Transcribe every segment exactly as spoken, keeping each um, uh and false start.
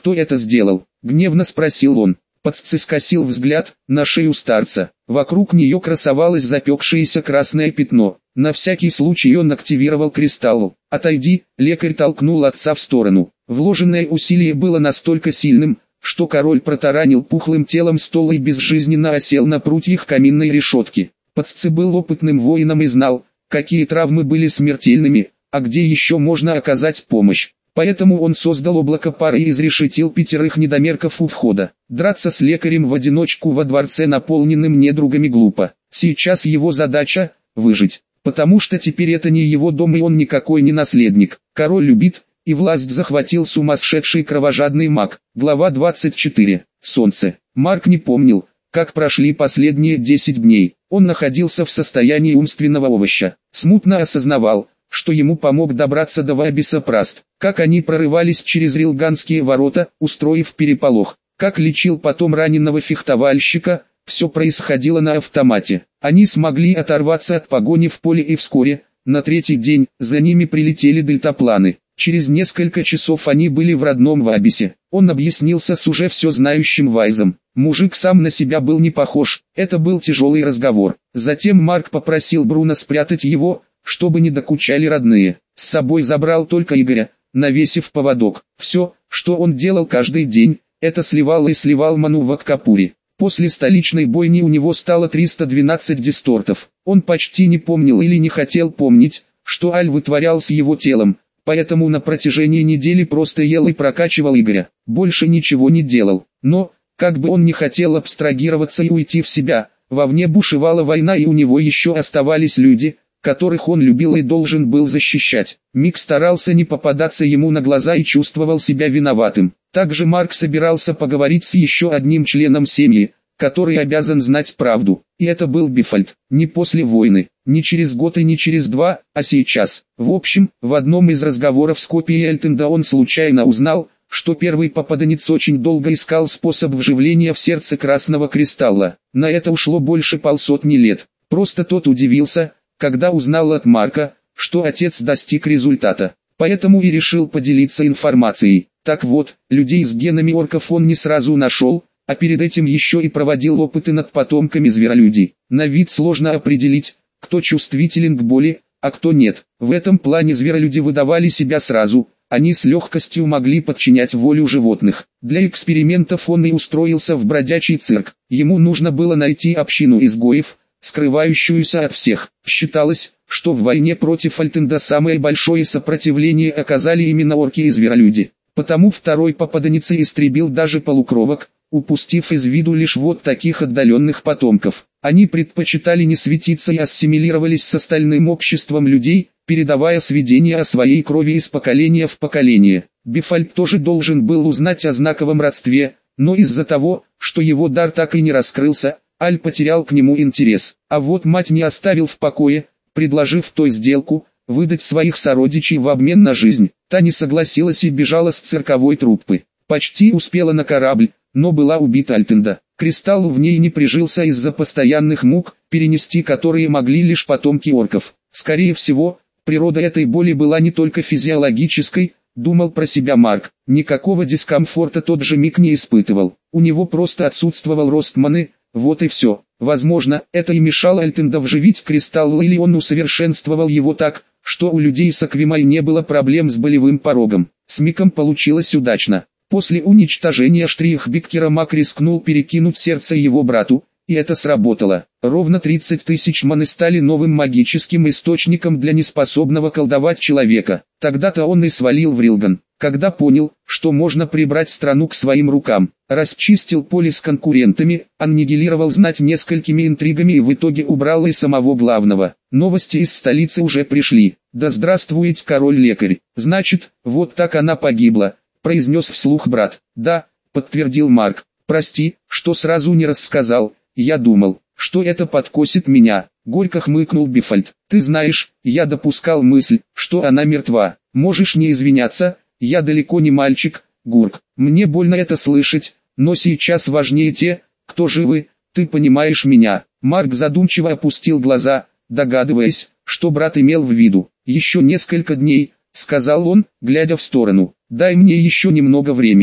кто это сделал?» — гневно спросил он. Паццы скосил взгляд на шею старца. Вокруг нее красовалось запекшееся красное пятно. На всякий случай он активировал кристалл. «Отойди!» — лекарь толкнул отца в сторону. Вложенное усилие было настолько сильным, что король протаранил пухлым телом стол и безжизненно осел на прутьях каминной решетки. Паццы был опытным воином и знал, какие травмы были смертельными, а где еще можно оказать помощь. Поэтому он создал облако пары и изрешетил пятерых недомерков у входа. Драться с лекарем в одиночку во дворце, наполненным недругами, глупо. Сейчас его задача – выжить. Потому что теперь это не его дом и он никакой не наследник. Король любит, и власть захватил сумасшедший кровожадный маг. Глава двадцать четыре. Солнце. Марк не помнил, как прошли последние десять дней. Он находился в состоянии умственного овоща. Смутно осознавал, что ему помог добраться до Вабиса Праст, как они прорывались через Рилганские ворота, устроив переполох, как лечил потом раненого фехтовальщика, все происходило на автомате. Они смогли оторваться от погони в поле и вскоре, на третий день, за ними прилетели дельтапланы. Через несколько часов они были в родном Вабисе. Он объяснился с уже все знающим Вайзом. Мужик сам на себя был не похож, это был тяжелый разговор. Затем Марк попросил Бруно спрятать его, чтобы не докучали родные. С собой забрал только Игоря, навесив поводок. Все, что он делал каждый день, это сливал и сливал ману в Аккапуре. После столичной бойни у него стало триста двенадцать дистортов. Он почти не помнил или не хотел помнить, что Аль вытворял с его телом, поэтому на протяжении недели просто ел и прокачивал Игоря. Больше ничего не делал. Но, как бы он ни хотел абстрагироваться и уйти в себя, вовне бушевала война и у него еще оставались люди, которых он любил и должен был защищать. Мик старался не попадаться ему на глаза и чувствовал себя виноватым. Также Марк собирался поговорить с еще одним членом семьи, который обязан знать правду. И это был Бифальд. Не после войны, не через год и не через два, а сейчас. В общем, в одном из разговоров с копией Эльтенда он случайно узнал, что первый попаданец очень долго искал способ вживления в сердце красного кристалла. На это ушло больше полсотни лет. Просто тот удивился, когда узнал от Марка, что отец достиг результата. Поэтому и решил поделиться информацией. Так вот, людей с генами орков он не сразу нашел, а перед этим еще и проводил опыты над потомками зверолюдей. На вид сложно определить, кто чувствителен к боли, а кто нет. В этом плане зверолюди выдавали себя сразу, они с легкостью могли подчинять волю животных. Для экспериментов он и устроился в бродячий цирк. Ему нужно было найти общину изгоев, скрывающуюся от всех. Считалось, что в войне против Альтенда самое большое сопротивление оказали именно орки и зверолюди. Потому второй попаданец истребил даже полукровок, упустив из виду лишь вот таких отдаленных потомков. Они предпочитали не светиться и ассимилировались с остальным обществом людей, передавая сведения о своей крови из поколения в поколение. Бифальд тоже должен был узнать о знаковом родстве, но из-за того, что его дар так и не раскрылся, Аль потерял к нему интерес. А вот мать не оставил в покое, предложив той сделку, выдать своих сородичей в обмен на жизнь. Та не согласилась и бежала с цирковой труппы. Почти успела на корабль, но была убита Альтенда. Кристалл в ней не прижился из-за постоянных мук, перенести которые могли лишь потомки орков. Скорее всего, природа этой боли была не только физиологической, думал про себя Марк. Никакого дискомфорта тот же Мик не испытывал. У него просто отсутствовал рост маны, вот и все. Возможно, это и мешало Альтенда вживить кристалл, или он усовершенствовал его так, что у людей с Аквимой не было проблем с болевым порогом. С Миком получилось удачно. После уничтожения Штрихбиккера Мак рискнул перекинуть сердце его брату, и это сработало. Ровно тридцать тысяч маны стали новым магическим источником для неспособного колдовать человека. Тогда-то он и свалил в Рилган, когда понял, что можно прибрать страну к своим рукам. Расчистил поле с конкурентами, аннигилировал знать несколькими интригами и в итоге убрал и самого главного. Новости из столицы уже пришли. Да здравствует король-лекарь. Значит, вот так она погибла, произнес вслух брат. Да, подтвердил Марк. Прости, что сразу не рассказал, я думал, что это подкосит меня. Горько хмыкнул Бифальд. Ты знаешь, я допускал мысль, что она мертва. Можешь не извиняться, я далеко не мальчик, Гурк. Мне больно это слышать, но сейчас важнее те, кто живы, ты понимаешь меня. Марк задумчиво опустил глаза, догадываясь, что брат имел в виду. Еще несколько дней, сказал он, глядя в сторону. Дай мне еще немного времени.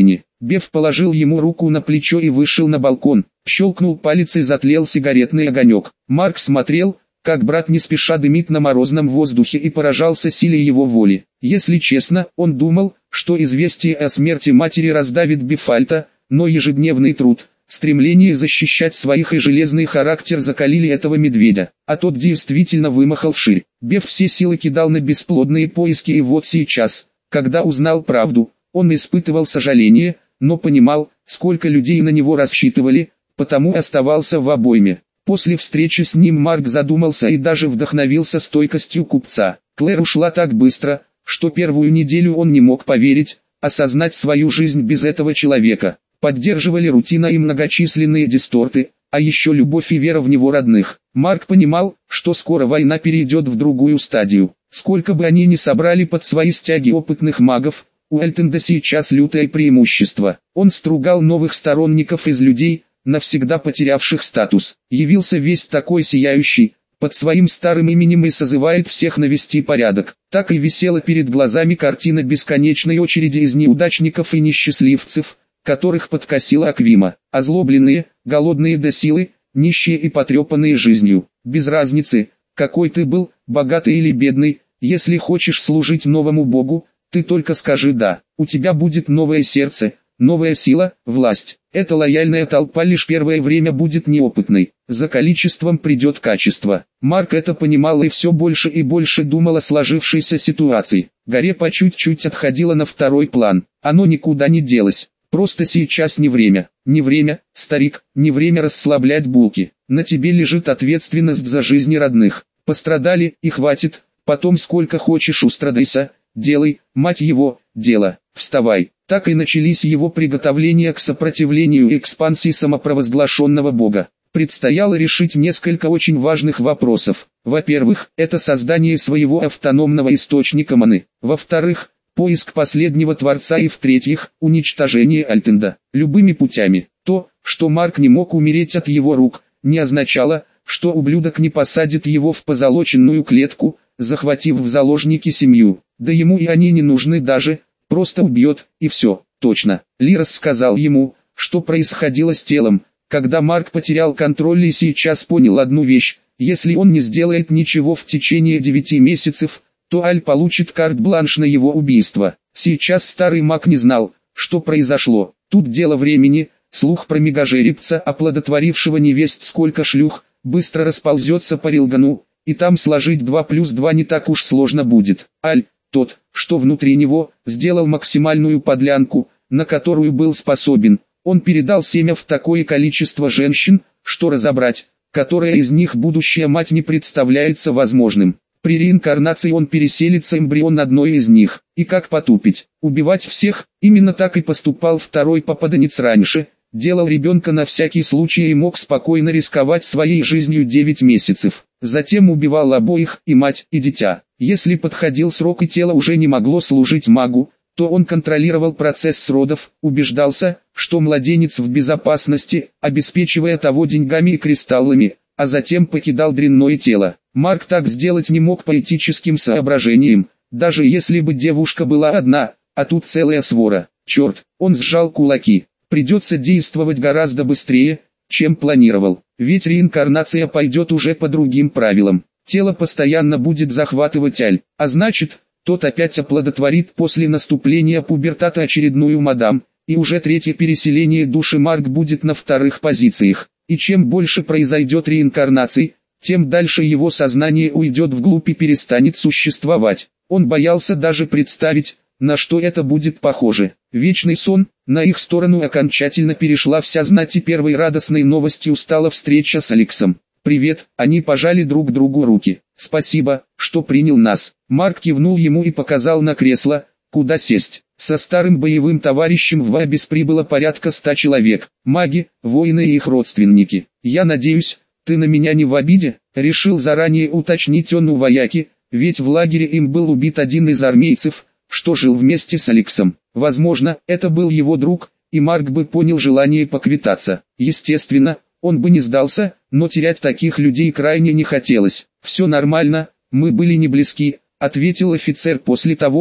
Беф положил ему руку на плечо и вышел на балкон. Щелкнул палец и затлел сигаретный огонек. Марк смотрел, как брат не спеша дымит на морозном воздухе, и поражался силе его воли. Если честно, он думал, что известие о смерти матери раздавит Бефальта, но ежедневный труд, стремление защищать своих и железный характер закалили этого медведя, а тот действительно вымахал вширь. Беф все силы кидал на бесплодные поиски, и вот сейчас, когда узнал правду, он испытывал сожаление, но понимал, сколько людей на него рассчитывали, потому оставался в обойме. После встречи с ним Марк задумался и даже вдохновился стойкостью купца. Клэр ушла так быстро, что первую неделю он не мог поверить, осознать свою жизнь без этого человека. Поддерживали рутина и многочисленные дисторты, а еще любовь и вера в него родных. Марк понимал, что скоро война перейдет в другую стадию. Сколько бы они ни собрали под свои стяги опытных магов, у Альтенда сейчас лютое преимущество. Он стругал новых сторонников из людей, навсегда потерявших статус. Явился весь такой сияющий, под своим старым именем, и созывает всех навести порядок. Так и висела перед глазами картина бесконечной очереди из неудачников и несчастливцев, которых подкосила Аквима. Озлобленные, голодные до силы, нищие и потрепанные жизнью. Без разницы, какой ты был, богатый или бедный, если хочешь служить новому богу, ты только скажи «да». У тебя будет новое сердце, новая сила, власть. Эта лояльная толпа лишь первое время будет неопытной. За количеством придет качество. Марк это понимал и все больше и больше думал о сложившейся ситуации. Горе по чуть-чуть отходила на второй план. Оно никуда не делось. Просто сейчас не время. Не время, старик, не время расслаблять булки. На тебе лежит ответственность за жизни родных. Пострадали, и хватит. Потом сколько хочешь устрадайся. Делай, мать его, дело. Вставай. Так и начались его приготовления к сопротивлению и экспансии самопровозглашенного бога. Предстояло решить несколько очень важных вопросов. Во-первых, это создание своего автономного источника маны. Во-вторых, поиск последнего Творца, и в-третьих, уничтожение Альтенда. Любыми путями. То, что Марк не мог умереть от его рук, не означало, что ублюдок не посадит его в позолоченную клетку, захватив в заложники семью. Да ему и они не нужны даже, просто убьет, и все, точно. Лирос сказал ему, что происходило с телом, когда Марк потерял контроль, и сейчас понял одну вещь: если он не сделает ничего в течение девяти месяцев, то Аль получит карт-бланш на его убийство. Сейчас старый маг не знал, что произошло. Тут дело времени. Слух про мегажеребца, оплодотворившего невесть сколько шлюх, быстро расползется по Рилгану, и там сложить два плюс два не так уж сложно будет. Аль, тот, что внутри него, сделал максимальную подлянку, на которую был способен. Он передал семя в такое количество женщин, что разобрать, которая из них будущая мать, не представляется возможным. При реинкарнации он переселится эмбрион одной из них. И как потупить? Убивать всех? Именно так и поступал второй попаданец раньше. Делал ребенка на всякий случай и мог спокойно рисковать своей жизнью девять месяцев. Затем убивал обоих, и мать, и дитя. Если подходил срок и тело уже не могло служить магу, то он контролировал процесс родов, убеждался, что младенец в безопасности, обеспечивая того деньгами и кристаллами, а затем покидал дрянное тело. Марк так сделать не мог по этическим соображениям, даже если бы девушка была одна, а тут целая свора. Черт, он сжал кулаки. Придется действовать гораздо быстрее, чем планировал, ведь реинкарнация пойдет уже по другим правилам. Тело постоянно будет захватывать Аль, а значит, тот опять оплодотворит после наступления пубертата очередную мадам, и уже третье переселение души Марк будет на вторых позициях. И чем больше произойдет реинкарнаций, тем дальше его сознание уйдет вглубь и перестанет существовать. Он боялся даже представить, на что это будет похоже. Вечный сон. На их сторону окончательно перешла вся знать, и первой радостной новостью стала встреча с Алексом. «Привет», они пожали друг другу руки. «Спасибо, что принял нас». Марк кивнул ему и показал на кресло, куда сесть. Со старым боевым товарищем в Вабис прибыло порядка ста человек. Маги, воины и их родственники. «Я надеюсь, ты на меня не в обиде?» Решил заранее уточнить он у вояки, ведь в лагере им был убит один из армейцев, что жил вместе с Алексом. Возможно, это был его друг, и Марк бы понял желание поквитаться. Естественно, он бы не сдался, но терять таких людей крайне не хотелось. «Все нормально, мы были не близки», — ответил офицер после того,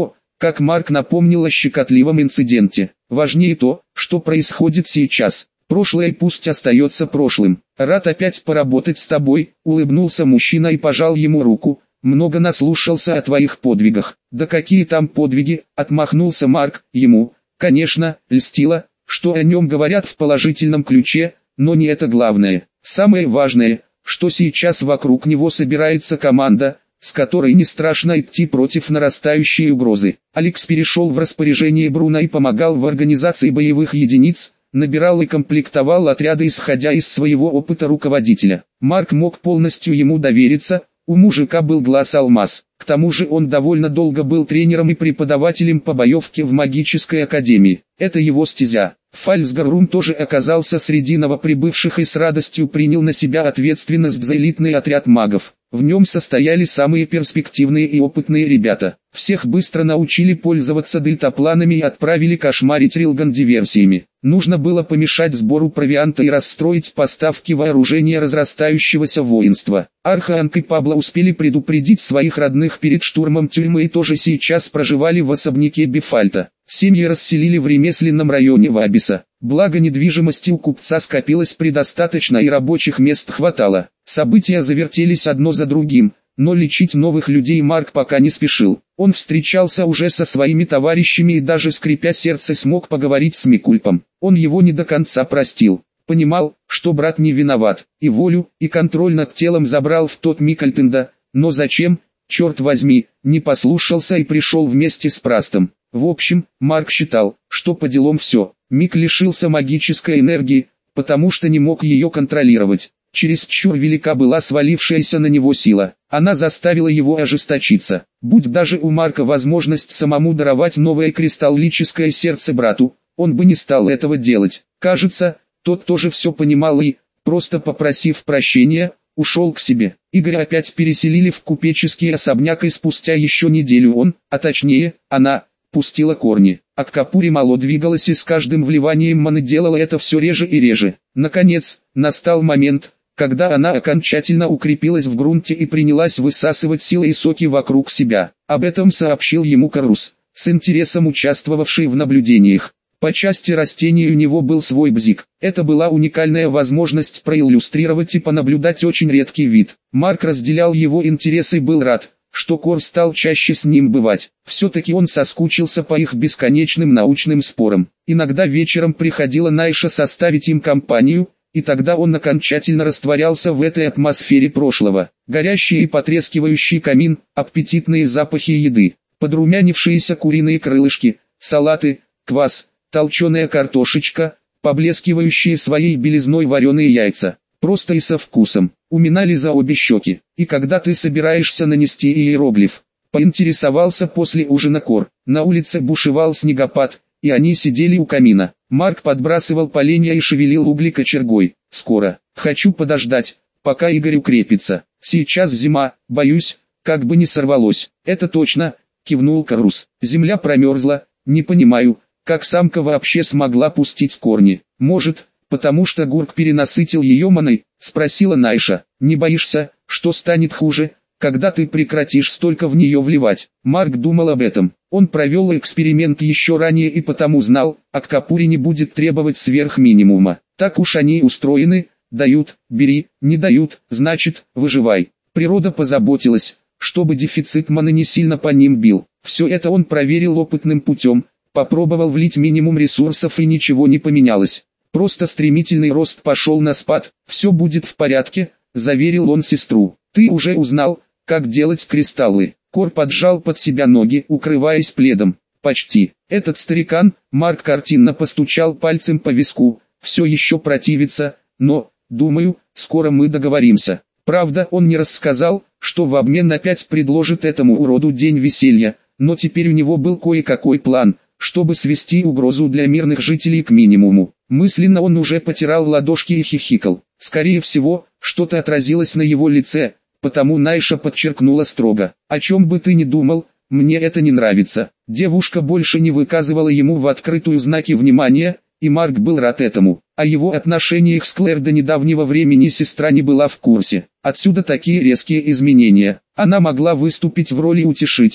как Марк напомнил о щекотливом инциденте. Важнее то, что происходит сейчас. Прошлое пусть остается прошлым. Рад опять поработать с тобой, улыбнулся мужчина и пожал ему руку. Много наслушался о твоих подвигах. Да какие там подвиги, отмахнулся Марк. Ему, конечно, льстило, что о нем говорят в положительном ключе, но не это главное. Самое важное, что сейчас вокруг него собирается команда, с которой не страшно идти против нарастающей угрозы. Алекс перешел в распоряжение Бруно и помогал в организации боевых единиц, набирал и комплектовал отряды исходя из своего опыта руководителя. Марк мог полностью ему довериться, у мужика был глаз-алмаз. К тому же он довольно долго был тренером и преподавателем по боевке в магической академии. Это его стезя. Фальцгарум тоже оказался среди новоприбывших и с радостью принял на себя ответственность за элитный отряд магов. В нем состояли самые перспективные и опытные ребята. Всех быстро научили пользоваться дельтапланами и отправили кошмарить Рилган диверсиями. Нужно было помешать сбору провианта и расстроить поставки вооружения разрастающегося воинства. Арханг и Пабло успели предупредить своих родных перед штурмом тюрьмы и тоже сейчас проживали в особняке Бефальта. Семьи расселили в ремесленном районе Вабиса. Благо недвижимости у купца скопилось предостаточно и рабочих мест хватало. События завертелись одно за другим, но лечить новых людей Марк пока не спешил. Он встречался уже со своими товарищами и даже скрипя сердце смог поговорить с Микульпом. Он его не до конца простил. Понимал, что брат не виноват, и волю, и контроль над телом забрал в тот миг Альтенда, но зачем, черт возьми, не послушался и пришел вместе с Прастом. В общем, Марк считал, что по делам все. Мик лишился магической энергии, потому что не мог ее контролировать. Чересчур велика была свалившаяся на него сила. Она заставила его ожесточиться. Будь даже у Марка возможность самому даровать новое кристаллическое сердце брату, он бы не стал этого делать. Кажется, тот тоже все понимал и, просто попросив прощения, ушел к себе. Игоря опять переселили в купеческий особняк и спустя еще неделю он, а точнее, она, пустила корни. А к Капуре мало двигалась и с каждым вливанием маны делала это все реже и реже. Наконец, настал момент, когда она окончательно укрепилась в грунте и принялась высасывать силы и соки вокруг себя. Об этом сообщил ему Карус, с интересом участвовавший в наблюдениях. По части растений у него был свой бзик. Это была уникальная возможность проиллюстрировать и понаблюдать очень редкий вид. Марк разделял его интересы и был рад, что Кор стал чаще с ним бывать. Все-таки он соскучился по их бесконечным научным спорам. Иногда вечером приходила Найша составить им компанию, и тогда он окончательно растворялся в этой атмосфере прошлого. Горящий и потрескивающий камин, аппетитные запахи еды, подрумянившиеся куриные крылышки, салаты, квас, толченая картошечка, поблескивающие своей белизной вареные яйца. Просто и со вкусом, уминали за обе щеки. И когда ты собираешься нанести иероглиф? Поинтересовался после ужина Кор. На улице бушевал снегопад, и они сидели у камина. Марк подбрасывал поленья и шевелил угли кочергой. Скоро. Хочу подождать, пока Игорь укрепится. Сейчас зима, боюсь, как бы не сорвалось. Это точно, кивнул Карус. Земля промерзла, не понимаю, как самка вообще смогла пустить корни. Может, потому что Гурк перенасытил ее маной, спросила Найша. Не боишься, что станет хуже, когда ты прекратишь столько в нее вливать? Марк думал об этом. Он провел эксперимент еще ранее и потому знал, от Капури не будет требовать сверх минимума. Так уж они устроены, дают, бери, не дают, значит, выживай. Природа позаботилась, чтобы дефицит маны не сильно по ним бил. Все это он проверил опытным путем, попробовал влить минимум ресурсов и ничего не поменялось. Просто стремительный рост пошел на спад. «Все будет в порядке», — заверил он сестру. «Ты уже узнал, как делать кристаллы?» Кор поджал под себя ноги, укрываясь пледом. «Почти. Этот старикан», — Марк картинно постучал пальцем по виску, «все еще противится, но, думаю, скоро мы договоримся». Правда, он не рассказал, что в обмен опять предложит этому уроду день веселья, но теперь у него был кое-какой план, чтобы свести угрозу для мирных жителей к минимуму. Мысленно он уже потирал ладошки и хихикал. Скорее всего, что-то отразилось на его лице, потому Найша подчеркнула строго. «О чем бы ты ни думал, мне это не нравится». Девушка больше не выказывала ему в открытую знаки внимания, и Марк был рад этому. О его отношениях с Клэр до недавнего времени сестра не была в курсе. Отсюда такие резкие изменения. Она могла выступить в роли утешителя,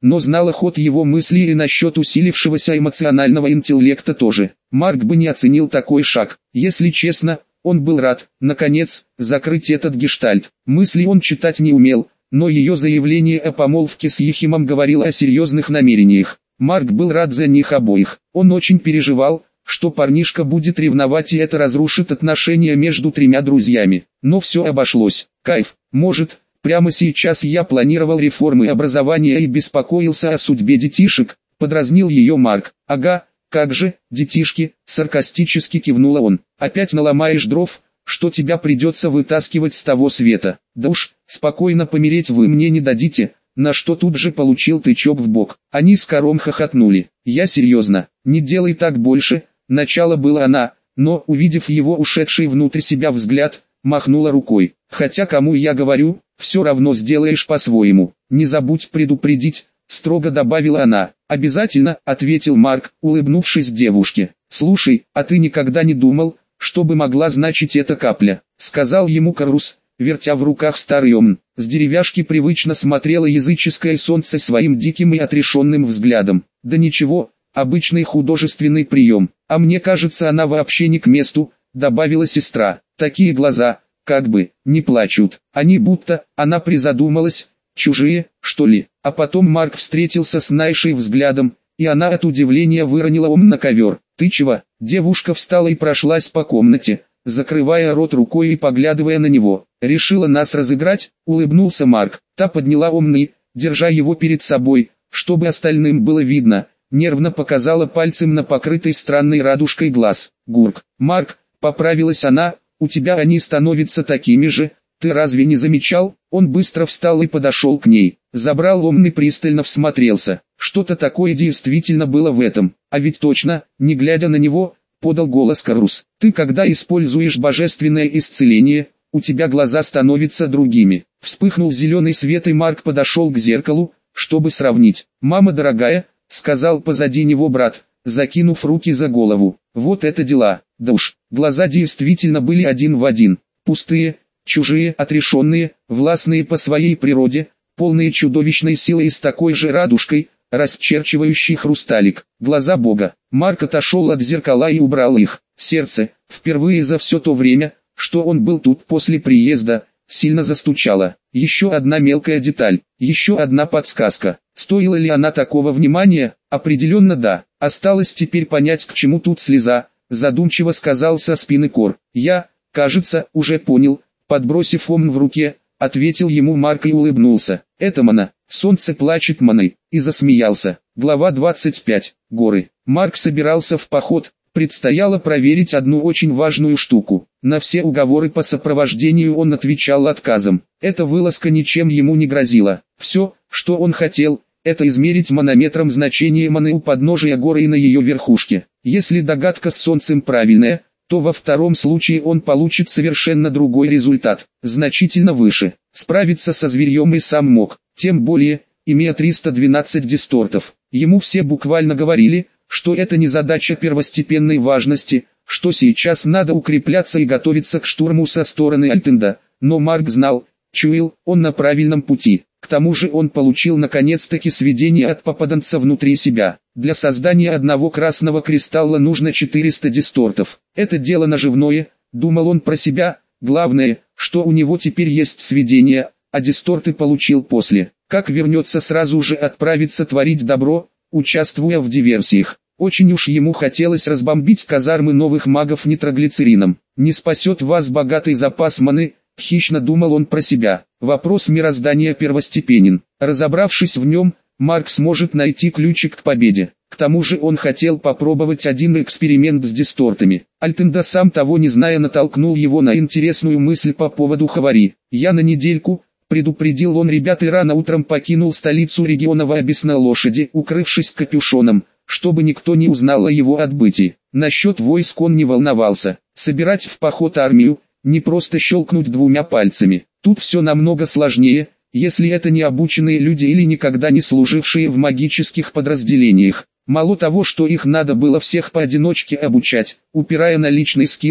но знала ход его мыслей и насчет усилившегося эмоционального интеллекта тоже. Марк бы не оценил такой шаг. Если честно, он был рад, наконец, закрыть этот гештальт. Мысли он читать не умел, но ее заявление о помолвке с Ехимом говорило о серьезных намерениях. Марк был рад за них обоих. Он очень переживал, что парнишка будет ревновать, и это разрушит отношения между тремя друзьями. Но все обошлось. Кайф. Может, прямо сейчас я планировал реформы образования и беспокоился о судьбе детишек, подразнил ее Марк. Ага, как же, детишки, саркастически кивнула он. Опять наломаешь дров, что тебя придется вытаскивать с того света. Да уж, спокойно помереть вы мне не дадите, на что тут же получил тычок в бок. Они с Кором хохотнули. Я серьезно, не делай так больше. Начало была она, но, увидев его ушедший внутрь себя взгляд, махнула рукой. Хотя кому я говорю, все равно сделаешь по-своему. Не забудь предупредить, строго добавила она. Обязательно, ответил Марк, улыбнувшись девушке. Слушай, а ты никогда не думал, что бы могла значить эта капля? Сказал ему Карус, вертя в руках старый омн. С деревяшки привычно смотрело языческое солнце своим диким и отрешенным взглядом. Да ничего, обычный художественный прием. А мне кажется, она вообще не к месту, добавила сестра. Такие глаза, как бы, не плачут. Они будто, она призадумалась, чужие, что ли. А потом Марк встретился с Найшей взглядом, и она от удивления выронила омн на ковер. Ты чего? Девушка встала и прошлась по комнате, закрывая рот рукой и поглядывая на него. Решила нас разыграть, улыбнулся Марк. Та подняла омн, держа его перед собой, чтобы остальным было видно, нервно показала пальцем на покрытый странной радужкой глаз. Гурк. Марк, поправилась она, у тебя они становятся такими же, ты разве не замечал? Он быстро встал и подошел к ней, забрал омн и пристально всмотрелся. Что-то такое действительно было в этом, а ведь точно, не глядя на него, подал голос Карус. Ты когда используешь божественное исцеление, у тебя глаза становятся другими. Вспыхнул зеленый свет, и Марк подошел к зеркалу, чтобы сравнить. «Мама дорогая», — сказал позади него брат, закинув руки за голову. «Вот это дела, да уж». Глаза действительно были один в один, пустые, чужие, отрешенные, властные по своей природе, полные чудовищной силы и с такой же радужкой, расчерчивающий хрусталик. Глаза Бога. Марк отошел от зеркала и убрал их. Сердце, впервые за все то время, что он был тут после приезда, сильно застучало. Еще одна мелкая деталь, еще одна подсказка. Стоила ли она такого внимания? Определенно да. Осталось теперь понять, к чему тут слеза, задумчиво сказал со спины Кор. Я, кажется, уже понял, подбросив омн в руке, ответил ему Марк и улыбнулся. Это Мана, солнце плачет Маной, и засмеялся. Глава двадцать пять. Горы. Марк собирался в поход, предстояло проверить одну очень важную штуку. На все уговоры по сопровождению он отвечал отказом. Эта вылазка ничем ему не грозила. Все, что он хотел, это измерить манометром значение Маны у подножия горы и на ее верхушке. Если догадка с солнцем правильная, то во втором случае он получит совершенно другой результат, значительно выше. Справиться со зверьем и сам мог, тем более, имея триста двенадцать дистортов. Ему все буквально говорили, что это не задача первостепенной важности, что сейчас надо укрепляться и готовиться к штурму со стороны Альтенда, но Марк знал, чуял, он на правильном пути. К тому же он получил наконец-таки сведения от попаданца внутри себя. Для создания одного красного кристалла нужно четыреста дистортов. Это дело наживное, думал он про себя, главное, что у него теперь есть сведения, а дисторты получил после. Как вернется, сразу же отправиться творить добро, участвуя в диверсиях. Очень уж ему хотелось разбомбить казармы новых магов нитроглицерином. Не спасет вас богатый запас маны, хищно думал он про себя. Вопрос мироздания первостепенен. Разобравшись в нем, Марк сможет найти ключик к победе. К тому же он хотел попробовать один эксперимент с дистортами. Альтенда, сам того не зная, натолкнул его на интересную мысль по поводу Хавари. «Я на недельку», — предупредил он ребят, и рано утром покинул столицу региона в Абис на лошади, укрывшись капюшоном, чтобы никто не узнал о его отбытии. Насчет войск он не волновался. Собирать в поход армию, не просто щелкнуть двумя пальцами. Тут все намного сложнее, если это не обученные люди или никогда не служившие в магических подразделениях. Мало того, что их надо было всех поодиночке обучать, упирая на личный скилл,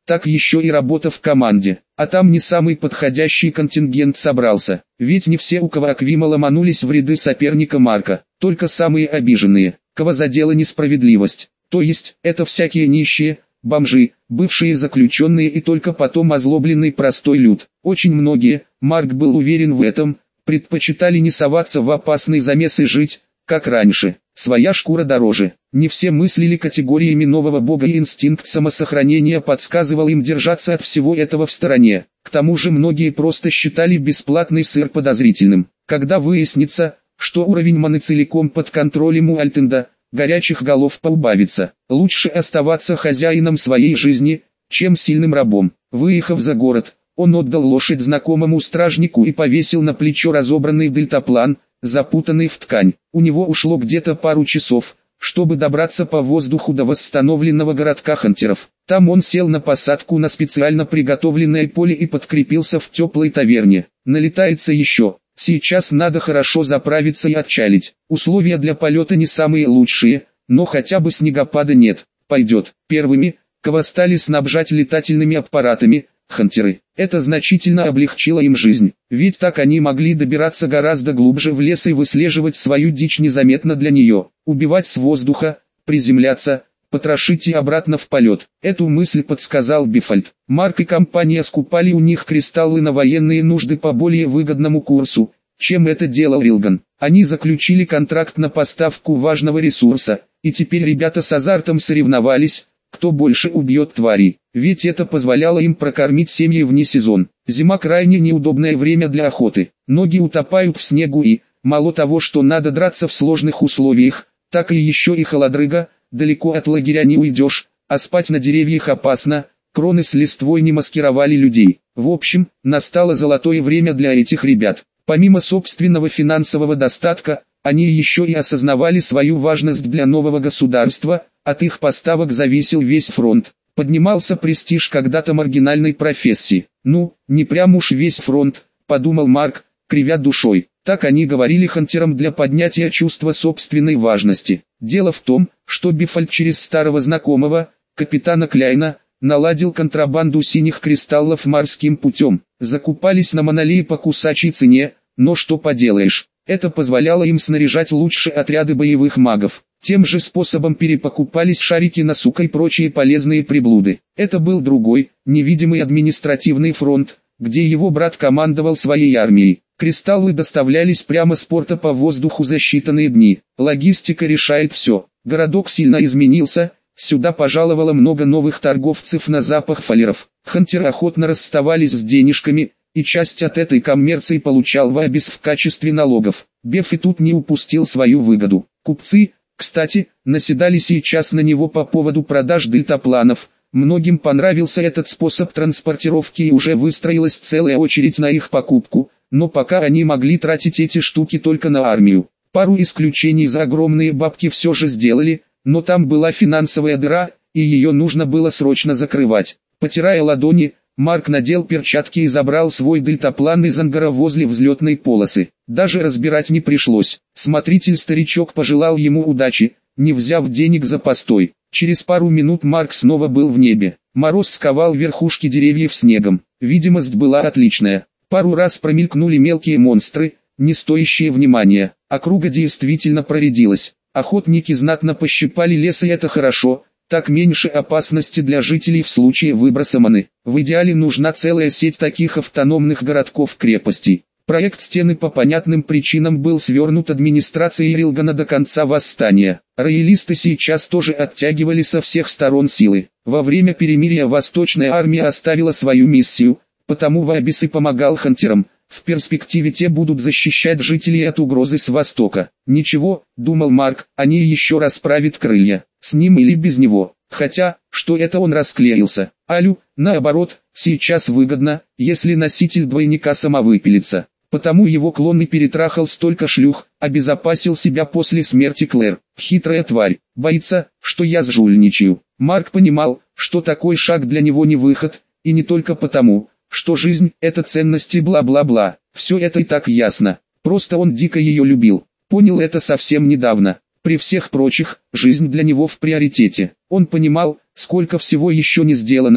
так еще и работа в команде. А там не самый подходящий контингент собрался, ведь не все, у кого Аквима, ломанулись в ряды соперника Марка, только самые обиженные, кого задела несправедливость. То есть, это всякие нищие, бомжи, бывшие заключенные и только потом озлобленный простой люд. Очень многие, Марк был уверен в этом, предпочитали не соваться в опасные замесы, жить, как раньше. Своя шкура дороже. Не все мыслили категориями нового бога, и инстинкт самосохранения подсказывал им держаться от всего этого в стороне. К тому же многие просто считали бесплатный сыр подозрительным. Когда выяснится, что уровень маны целиком под контролем у Альтенда, горячих голов поубавится. Лучше оставаться хозяином своей жизни, чем сильным рабом. Выехав за город, он отдал лошадь знакомому стражнику и повесил на плечо разобранный дельтаплан, запутанный в ткань. У него ушло где-то пару часов, чтобы добраться по воздуху до восстановленного городка хантеров. Там он сел на посадку на специально приготовленное поле и подкрепился в теплой таверне. Налетается еще. Сейчас надо хорошо заправиться и отчалить. Условия для полета не самые лучшие, но хотя бы снегопада нет. Пойдет. Первыми, кого стали снабжать летательными аппаратами, хантеры. Это значительно облегчило им жизнь, ведь так они могли добираться гораздо глубже в лес и выслеживать свою дичь незаметно для нее, убивать с воздуха, приземляться, потрошить и обратно в полет. Эту мысль подсказал Бифальд. Марк и компания скупали у них кристаллы на военные нужды по более выгодному курсу, чем это делал Рилган. Они заключили контракт на поставку важного ресурса, и теперь ребята с азартом соревновались, кто больше убьет тварей, ведь это позволяло им прокормить семьи вне сезон. Зима крайне неудобное время для охоты, ноги утопают в снегу и, мало того, что надо драться в сложных условиях, так и еще и холодрыга, далеко от лагеря не уйдешь, а спать на деревьях опасно, кроны с листвой не маскировали людей. В общем, настало золотое время для этих ребят. Помимо собственного финансового достатка, они еще и осознавали свою важность для нового государства. От их поставок зависел весь фронт. Поднимался престиж когда-то маргинальной профессии. Ну, не прям уж весь фронт, подумал Марк, кривя душой. Так они говорили хантерам для поднятия чувства собственной важности. Дело в том, что Бифальд через старого знакомого, капитана Кляйна, наладил контрабанду синих кристаллов морским путем. Закупались на Монолее по кусачей цене, но что поделаешь, это позволяло им снаряжать лучшие отряды боевых магов. Тем же способом перепокупались шарики на сука и прочие полезные приблуды. Это был другой, невидимый административный фронт, где его брат командовал своей армией. Кристаллы доставлялись прямо с порта по воздуху за считанные дни. Логистика решает все. Городок сильно изменился, сюда пожаловало много новых торговцев на запах фалеров. Хантеры охотно расставались с денежками, и часть от этой коммерции получал Вайбис в качестве налогов. Беф и тут не упустил свою выгоду. Купцы, кстати, наседали сейчас на него по поводу продаж дельтапланов. Многим понравился этот способ транспортировки и уже выстроилась целая очередь на их покупку, но пока они могли тратить эти штуки только на армию. Пару исключений за огромные бабки все же сделали, но там была финансовая дыра, и ее нужно было срочно закрывать. Потирая ладони, Марк надел перчатки и забрал свой дельтаплан из ангара возле взлетной полосы. Даже разбирать не пришлось. Смотритель-старичок пожелал ему удачи, не взяв денег за постой. Через пару минут Марк снова был в небе. Мороз сковал верхушки деревьев снегом. Видимость была отличная. Пару раз промелькнули мелкие монстры, не стоящие внимания. Округа действительно проредилась. Охотники знатно пощипали лес, и это хорошо. Так меньше опасности для жителей в случае выброса маны. В идеале нужна целая сеть таких автономных городков-крепостей. Проект стены по понятным причинам был свернут администрацией Рилгана до конца восстания. Роялисты сейчас тоже оттягивали со всех сторон силы. Во время перемирия Восточная армия оставила свою миссию, потому Вайбис и помогал хантерам. В перспективе те будут защищать жителей от угрозы с востока. Ничего, думал Марк, они еще расправят крылья, с ним или без него. Хотя, что это он расклеился? Алю, наоборот, сейчас выгодно, если носитель двойника самовыпилится. Потому его клон и перетрахал столько шлюх, обезопасил себя после смерти Клэр. Хитрая тварь, боится, что я сжульничаю. Марк понимал, что такой шаг для него не выход, и не только потому, что жизнь – это ценности бла-бла-бла. Все это и так ясно. Просто он дико ее любил. Понял это совсем недавно. При всех прочих, жизнь для него в приоритете. Он понимал, сколько всего еще не сделано,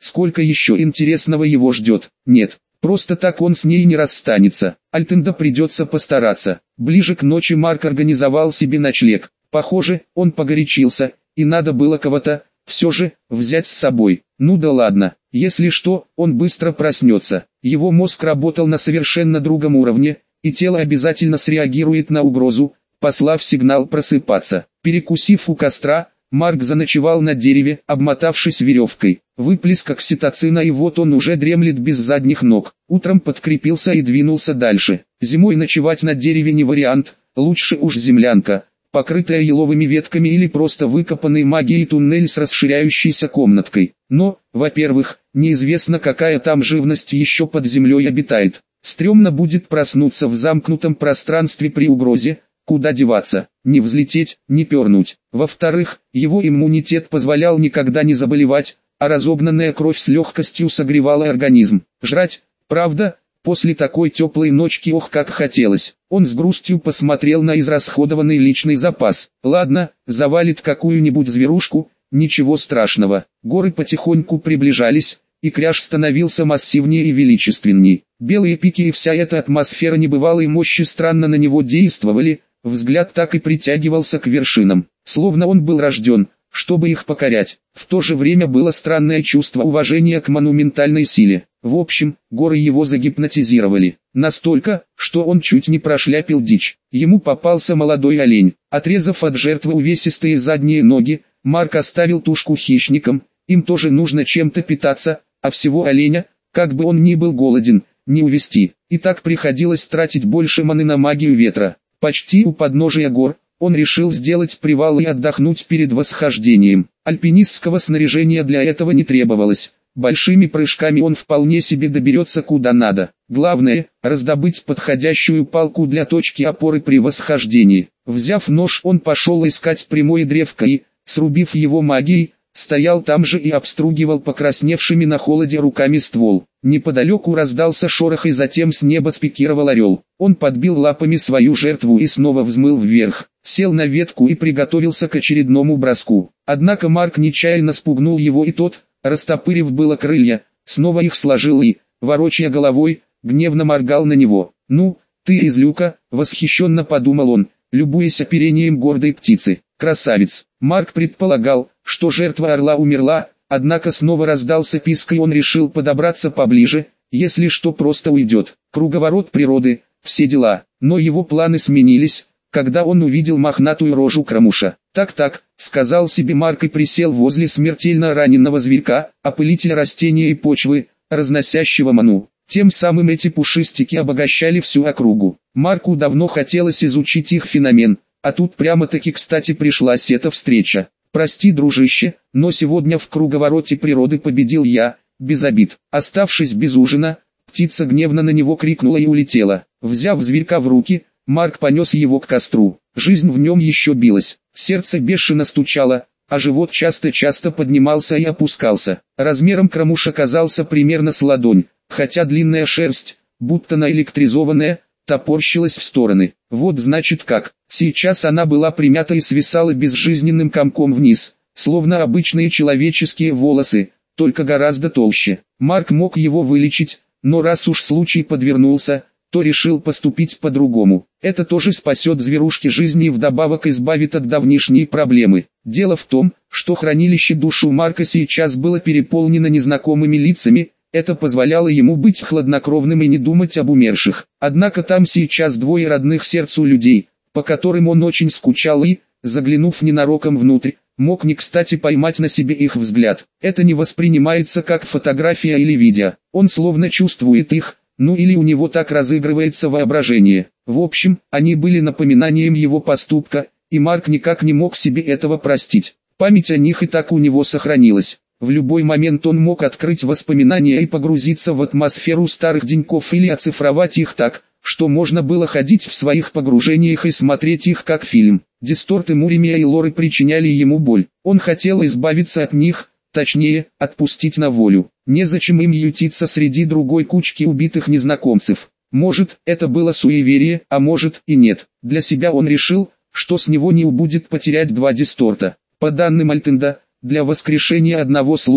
Сколько еще интересного его ждет? Нет, просто так он с ней не расстанется. Альтенда придется постараться. Ближе к ночи Марк организовал себе ночлег. Похоже, он погорячился, и надо было кого-то, все же, взять с собой. Ну да ладно, если что, он быстро проснется. Его мозг работал на совершенно другом уровне, и тело обязательно среагирует на угрозу, послав сигнал просыпаться. Перекусив у костра, Марк заночевал на дереве, обмотавшись веревкой. Выплеск окситоцина, и вот он уже дремлет без задних ног. Утром подкрепился и двинулся дальше. Зимой ночевать на дереве не вариант, лучше уж землянка, покрытая еловыми ветками или просто выкопанный магией туннель с расширяющейся комнаткой. Но, во-первых, неизвестно, какая там живность еще под землей обитает. Стремно будет проснуться в замкнутом пространстве при угрозе. Куда деваться, не взлететь, не пернуть. Во-вторых, его иммунитет позволял никогда не заболевать, а разогнанная кровь с легкостью согревала организм. Жрать, правда, после такой теплой ночки ох как хотелось. Он с грустью посмотрел на израсходованный личный запас. Ладно, завалит какую-нибудь зверушку, ничего страшного. Горы потихоньку приближались, и кряж становился массивнее и величественней. Белые пики и вся эта атмосфера небывалой мощи странно на него действовали. Взгляд так и притягивался к вершинам, словно он был рожден, чтобы их покорять. В то же время было странное чувство уважения к монументальной силе. В общем, горы его загипнотизировали. Настолько, что он чуть не прошляпил дичь. Ему попался молодой олень. Отрезав от жертвы увесистые задние ноги, Марк оставил тушку хищникам. Им тоже нужно чем-то питаться, а всего оленя, как бы он ни был голоден, не увести. И так приходилось тратить больше маны на магию ветра. Почти у подножия гор, он решил сделать привал и отдохнуть перед восхождением. Альпинистского снаряжения для этого не требовалось. Большими прыжками он вполне себе доберется куда надо. Главное, раздобыть подходящую палку для точки опоры при восхождении. Взяв нож, он пошел искать прямое древко и, срубив его магией, стоял там же и обстругивал покрасневшими на холоде руками ствол. Неподалеку раздался шорох, и затем с неба спикировал орел. Он подбил лапами свою жертву и снова взмыл вверх, сел на ветку и приготовился к очередному броску. Однако Марк нечаянно спугнул его, и тот, растопырив было крылья, снова их сложил и, ворочая головой, гневно моргал на него. «Ну, ты из люка», — восхищенно подумал он, любуясь оперением гордой птицы. «Красавец!» Марк предполагал, что жертва орла умерла, однако снова раздался писк, и он решил подобраться поближе, если что, просто уйдет. Круговорот природы, все дела. Но его планы сменились, когда он увидел мохнатую рожу Крамуша. «Так-так», — сказал себе Марк и присел возле смертельно раненого зверька, опылителя растения и почвы, разносящего ману. Тем самым эти пушистики обогащали всю округу. Марку давно хотелось изучить их феномен, а тут прямо-таки кстати пришлась эта встреча. «Прости, дружище, но сегодня в круговороте природы победил я, без обид». Оставшись без ужина, птица гневно на него крикнула и улетела. Взяв зверька в руки, Марк понес его к костру. Жизнь в нем еще билась, сердце бешено стучало, а живот часто-часто поднимался и опускался. Размером Крамуш оказался примерно с ладонь, хотя длинная шерсть, будто наэлектризованная, топорщилась в стороны. Вот значит как. Сейчас она была примята и свисала безжизненным комком вниз, словно обычные человеческие волосы, только гораздо толще. Марк мог его вылечить, но раз уж случай подвернулся, то решил поступить по-другому. Это тоже спасет зверушке жизни и вдобавок избавит от давнишней проблемы. Дело в том, что хранилище душ у Марка сейчас было переполнено незнакомыми лицами. Это позволяло ему быть хладнокровным и не думать об умерших. Однако там сейчас двое родных сердцу людей, по которым он очень скучал и, заглянув ненароком внутрь, мог не кстати поймать на себе их взгляд. Это не воспринимается как фотография или видео. Он словно чувствует их, ну или у него так разыгрывается воображение. В общем, они были напоминанием его поступка, и Марк никак не мог себе этого простить. Память о них и так у него сохранилась. В любой момент он мог открыть воспоминания и погрузиться в атмосферу старых деньков или оцифровать их так, что можно было ходить в своих погружениях и смотреть их как фильм. Дисторты Муримия и Лоры причиняли ему боль. Он хотел избавиться от них, точнее, отпустить на волю. Незачем им ютиться среди другой кучки убитых незнакомцев. Может, это было суеверие, а может и нет. Для себя он решил, что с него не убудет потерять два дисторта. По данным Альтенда, для воскрешения одного слуги,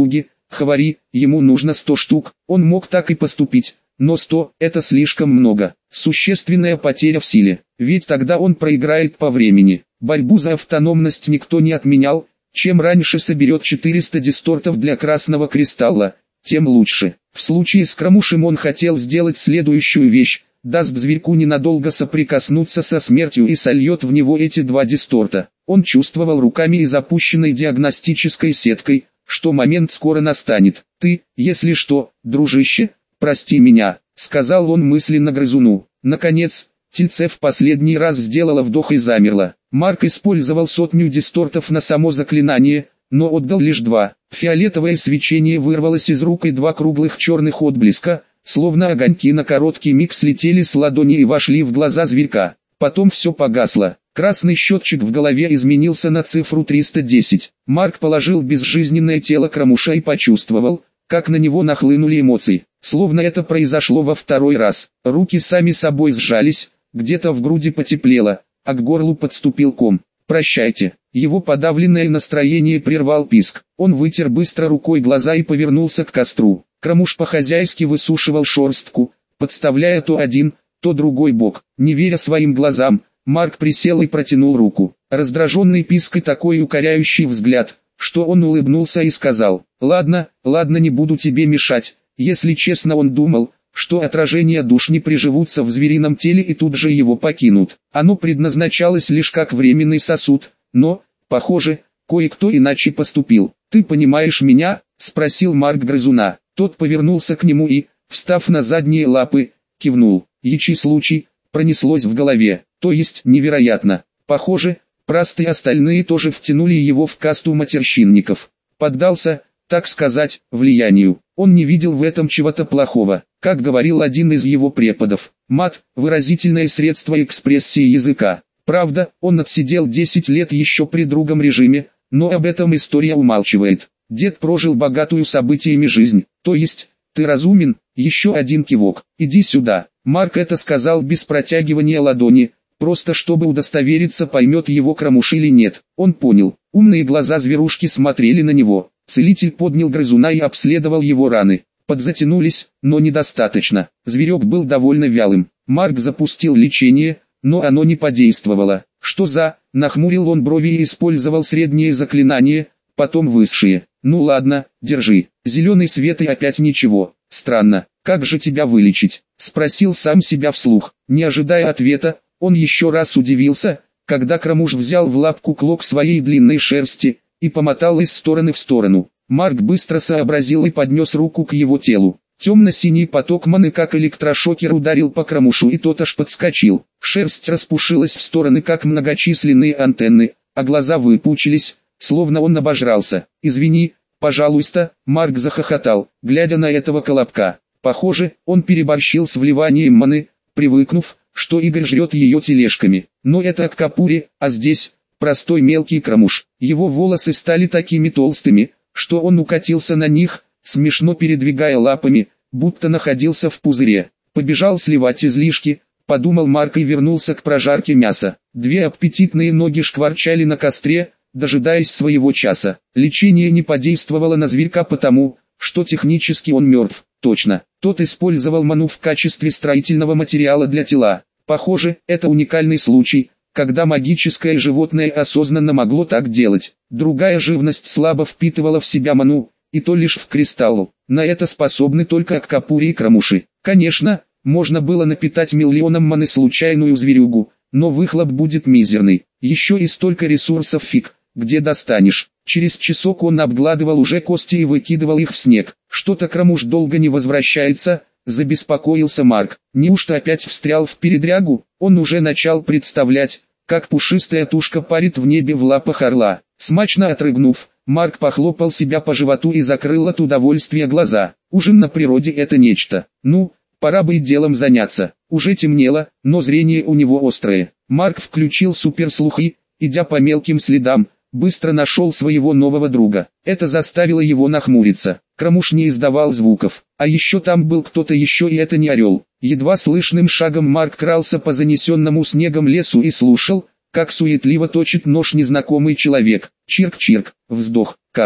Хавари, ему нужно сто штук, он мог так и поступить, но сто – это слишком много. Существенная потеря в силе, ведь тогда он проиграет по времени. Борьбу за автономность никто не отменял, чем раньше соберет четыреста дистортов для красного кристалла, тем лучше. В случае с Крамушем он хотел сделать следующую вещь: даст зверьку ненадолго соприкоснуться со смертью и сольет в него эти два дисторта. Он чувствовал руками и запущенной диагностической сеткой, что момент скоро настанет. «Ты, если что, дружище, прости меня», — сказал он мысленно грызуну. Наконец, тельце в последний раз сделало вдох и замерло. Марк использовал сотню дистортов на само заклинание, но отдал лишь два. Фиолетовое свечение вырвалось из рук, и два круглых черных отблеска, словно огоньки, на короткий миг слетели с ладони и вошли в глаза зверька. Потом все погасло. Красный счетчик в голове изменился на цифру триста десять. Марк положил безжизненное тело Крамуша и почувствовал, как на него нахлынули эмоции. Словно это произошло во второй раз. Руки сами собой сжались, где-то в груди потеплело, а к горлу подступил ком. «Прощайте». Его подавленное настроение прервал писк. Он вытер быстро рукой глаза и повернулся к костру. Крамуш по-хозяйски высушивал шерстку, подставляя то один, то другой бок. Не веря своим глазам, Марк присел и протянул руку. Раздраженный писк и такой укоряющий взгляд, что он улыбнулся и сказал: «Ладно, ладно, не буду тебе мешать». Если честно, он думал, что отражения душ не приживутся в зверином теле и тут же его покинут. Оно предназначалось лишь как временный сосуд, но, похоже, кое-кто иначе поступил. «Ты понимаешь меня?» — спросил Марк грызуна. Тот повернулся к нему и, встав на задние лапы, кивнул. «Ячий случай», пронеслось в голове. То есть, невероятно. Похоже, Праст и остальные тоже втянули его в касту матерщинников. Поддался, так сказать, влиянию. Он не видел в этом чего-то плохого. Как говорил один из его преподов, мат – выразительное средство экспрессии языка. Правда, он отсидел десять лет еще при другом режиме, но об этом история умалчивает. Дед прожил богатую событиями жизнь, то есть, ты разумен, еще один кивок. «Иди сюда». Марк это сказал без протягивания ладони, просто чтобы удостовериться, поймет его Крамуш или нет. Он понял. Умные глаза зверушки смотрели на него. Целитель поднял грызуна и обследовал его раны. Подзатянулись, но недостаточно. Зверек был довольно вялым. Марк запустил лечение, но оно не подействовало. «Что за...» — нахмурил он брови и использовал среднее заклинание, потом высшие. «Ну ладно, держи». Зеленый свет и опять ничего. «Странно, как же тебя вылечить?» — спросил сам себя вслух. Не ожидая ответа, он еще раз удивился, когда Крамуш взял в лапку клок своей длинной шерсти и помотал из стороны в сторону. Марк быстро сообразил и поднес руку к его телу. Темно-синий поток маны как электрошокер ударил по Крамушу, и тот аж подскочил. Шерсть распушилась в стороны как многочисленные антенны, а глаза выпучились, словно он обожрался. «Извини, пожалуйста», — Марк захохотал, глядя на этого колобка. Похоже, он переборщил с вливанием маны, привыкнув, что Игорь жрет ее тележками. Но это Аккапури, а здесь простой мелкий Крамуш. Его волосы стали такими толстыми, что он укатился на них, смешно передвигая лапами, будто находился в пузыре. Побежал сливать излишки, подумал Марк и вернулся к прожарке мяса. Две аппетитные ноги шкварчали на костре, дожидаясь своего часа. Лечение не подействовало на зверька потому, что технически он мертв. Точно, тот использовал ману в качестве строительного материала для тела. Похоже, это уникальный случай, когда магическое животное осознанно могло так делать. Другая живность слабо впитывала в себя ману, и то лишь в кристаллу. На это способны только Аккапури и Крамуши. Конечно, можно было напитать миллионом маны случайную зверюгу, но выхлоп будет мизерный. Еще и столько ресурсов фиг, где достанешь. Через часок он обгладывал уже кости и выкидывал их в снег. Что-то Крамуш долго не возвращается, забеспокоился Марк. Неужто опять встрял в передрягу? Он уже начал представлять, как пушистая тушка парит в небе в лапах орла. Смачно отрыгнув, Марк похлопал себя по животу и закрыл от удовольствия глаза. Ужин на природе — это нечто. Ну, пора бы и делом заняться. Уже темнело, но зрение у него острое. Марк включил суперслух и, идя по мелким следам, быстро нашел своего нового друга. Это заставило его нахмуриться. Крамуш не издавал звуков. А еще там был кто-то еще, и это не орел. Едва слышным шагом Марк крался по занесенному снегом лесу и слушал, как суетливо точит нож незнакомый человек. Чирк-чирк, вздох, кашель.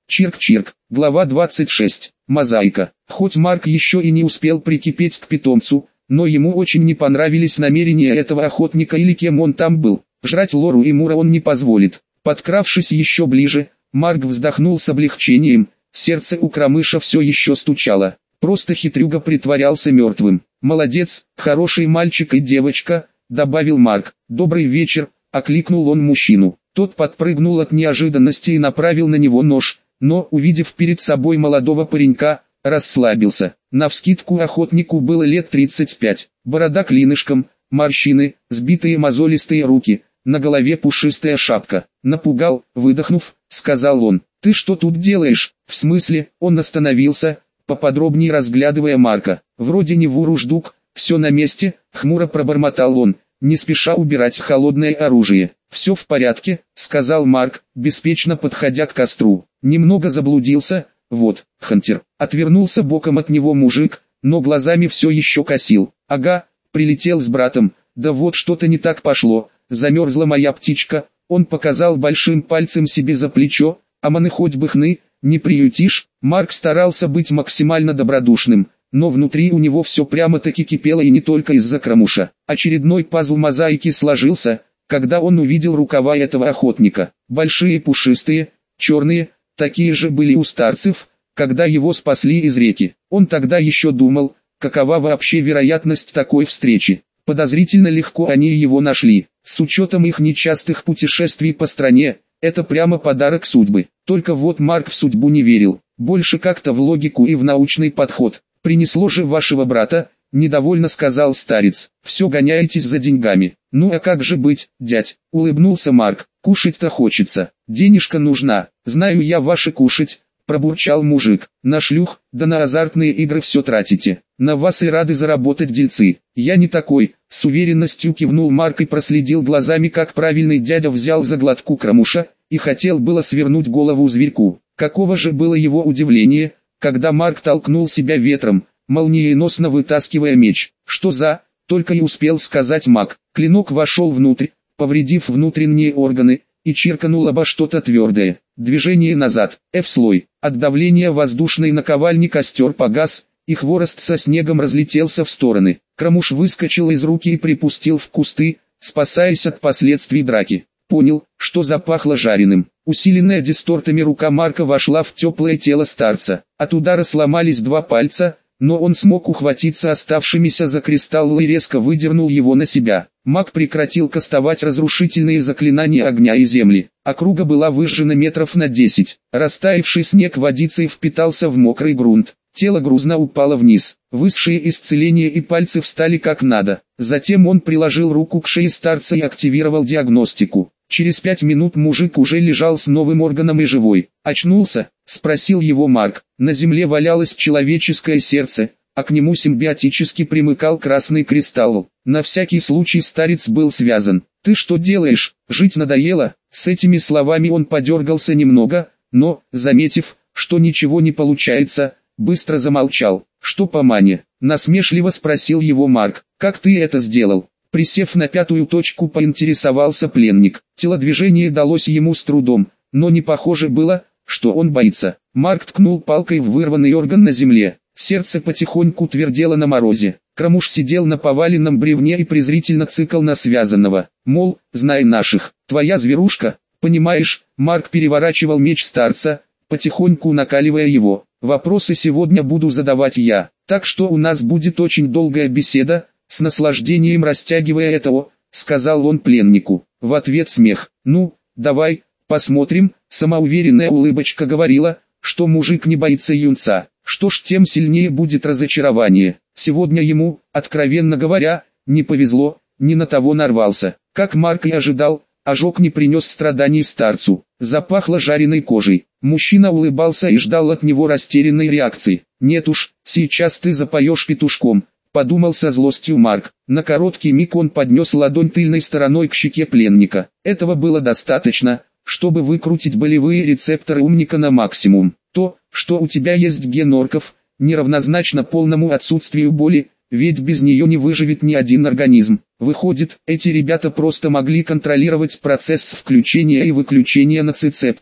Чирк-чирк. Глава двадцать шесть. Мозаика. Хоть Марк еще и не успел прикипеть к питомцу, но ему очень не понравились намерения этого охотника или кем он там был. Жрать Лору и Мура он не позволит. Подкравшись еще ближе, Марк вздохнул с облегчением. Сердце у Кромыша все еще стучало. Просто хитрюга притворялся мертвым. «Молодец, хороший мальчик и девочка», — добавил Марк. «Добрый вечер», — окликнул он мужчину. Тот подпрыгнул от неожиданности и направил на него нож, но, увидев перед собой молодого паренька, расслабился. Навскидку охотнику было лет тридцать пять. Борода клинышком, морщины, сбитые мозолистые руки, на голове пушистая шапка. «Напугал», выдохнув, сказал он. «Ты что тут делаешь?» «В смысле?» Он остановился, поподробнее разглядывая Марка. «Вроде не вор уж дук, все на месте», хмуро пробормотал он, не спеша убирать холодное оружие. «Все в порядке», — сказал Марк, беспечно подходя к костру. «Немного заблудился, вот, Хантер». Отвернулся боком от него мужик, но глазами все еще косил. «Ага, прилетел с братом, да вот что-то не так пошло, замерзла моя птичка». Он показал большим пальцем себе за плечо. «Аманы хоть бы хны, не приютишь». Марк старался быть максимально добродушным, но внутри у него все прямо-таки кипело и не только из-за Кромуша. Очередной пазл мозаики сложился, когда он увидел рукава этого охотника. Большие пушистые, черные, такие же были у старцев, когда его спасли из реки. Он тогда еще думал, какова вообще вероятность такой встречи. Подозрительно легко они его нашли. С учетом их нечастых путешествий по стране, это прямо подарок судьбы. Только вот Марк в судьбу не верил, больше как-то в логику и в научный подход. «Принесло же вашего брата», — недовольно сказал старец. «Все гоняетесь за деньгами». «Ну а как же быть, дядь?» — улыбнулся Марк. «Кушать-то хочется. Денежка нужна. Знаю я ваши кушать», — пробурчал мужик. «На шлюх, да на азартные игры все тратите. На вас и рады заработать дельцы». «Я не такой», — с уверенностью кивнул Марк и проследил глазами, как правильный дядя взял за глотку Кромуша, и хотел было свернуть голову зверьку. Каково же было его удивление, когда Марк толкнул себя ветром, молниеносно вытаскивая меч. «Что за...» — только и успел сказать маг. Клинок вошел внутрь, повредив внутренние органы, и чирканул обо что-то твердое. Движение назад, F-слой. От давления воздушной наковальни костер погас, и хворост со снегом разлетелся в стороны. Кромуш выскочил из руки и припустил в кусты, спасаясь от последствий драки. Понял, что запахло жареным. Усиленная дистортами рука Марка вошла в теплое тело старца. От удара сломались два пальца, но он смог ухватиться оставшимися за кристаллы и резко выдернул его на себя. Маг прекратил кастовать разрушительные заклинания огня и земли. Округа была выжжена метров на десять. Растаявший снег водицей впитался в мокрый грунт. Тело грузно упало вниз. Высшие исцеления и пальцы встали как надо. Затем он приложил руку к шее старца и активировал диагностику. Через пять минут мужик уже лежал с новым органом и живой. «Очнулся?» — спросил его Марк. На земле валялось человеческое сердце, а к нему симбиотически примыкал красный кристалл. На всякий случай старец был связан. «Ты что делаешь? Жить надоело?» С этими словами он подергался немного, но, заметив, что ничего не получается, быстро замолчал. «Что по мане?» — насмешливо спросил его Марк. «Как ты это сделал?» Присев на пятую точку, поинтересовался пленник. Телодвижение далось ему с трудом, но не похоже было, что он боится. Марк ткнул палкой в вырванный орган на земле. Сердце потихоньку твердело на морозе. Кромуш сидел на поваленном бревне и презрительно цыкал на связанного. Мол, знай наших, твоя зверушка, понимаешь? Марк переворачивал меч старца, потихоньку накаливая его. Вопросы сегодня буду задавать я, так что у нас будет очень долгая беседа. С наслаждением растягивая это, сказал он пленнику. В ответ смех. «Ну, давай, посмотрим». Самоуверенная улыбочка говорила, что мужик не боится юнца. Что ж, тем сильнее будет разочарование. Сегодня ему, откровенно говоря, не повезло, не на того нарвался. Как Марк и ожидал, ожог не принес страданий старцу. Запахло жареной кожей. Мужчина улыбался и ждал от него растерянной реакции. «Нет уж, сейчас ты запоешь петушком», — подумал со злостью Марк. На короткий миг он поднес ладонь тыльной стороной к щеке пленника. Этого было достаточно, чтобы выкрутить болевые рецепторы умника на максимум. То, что у тебя есть ген орков, неравнозначно полному отсутствию боли, ведь без нее не выживет ни один организм. Выходит, эти ребята просто могли контролировать процесс включения и выключения нацицепторов.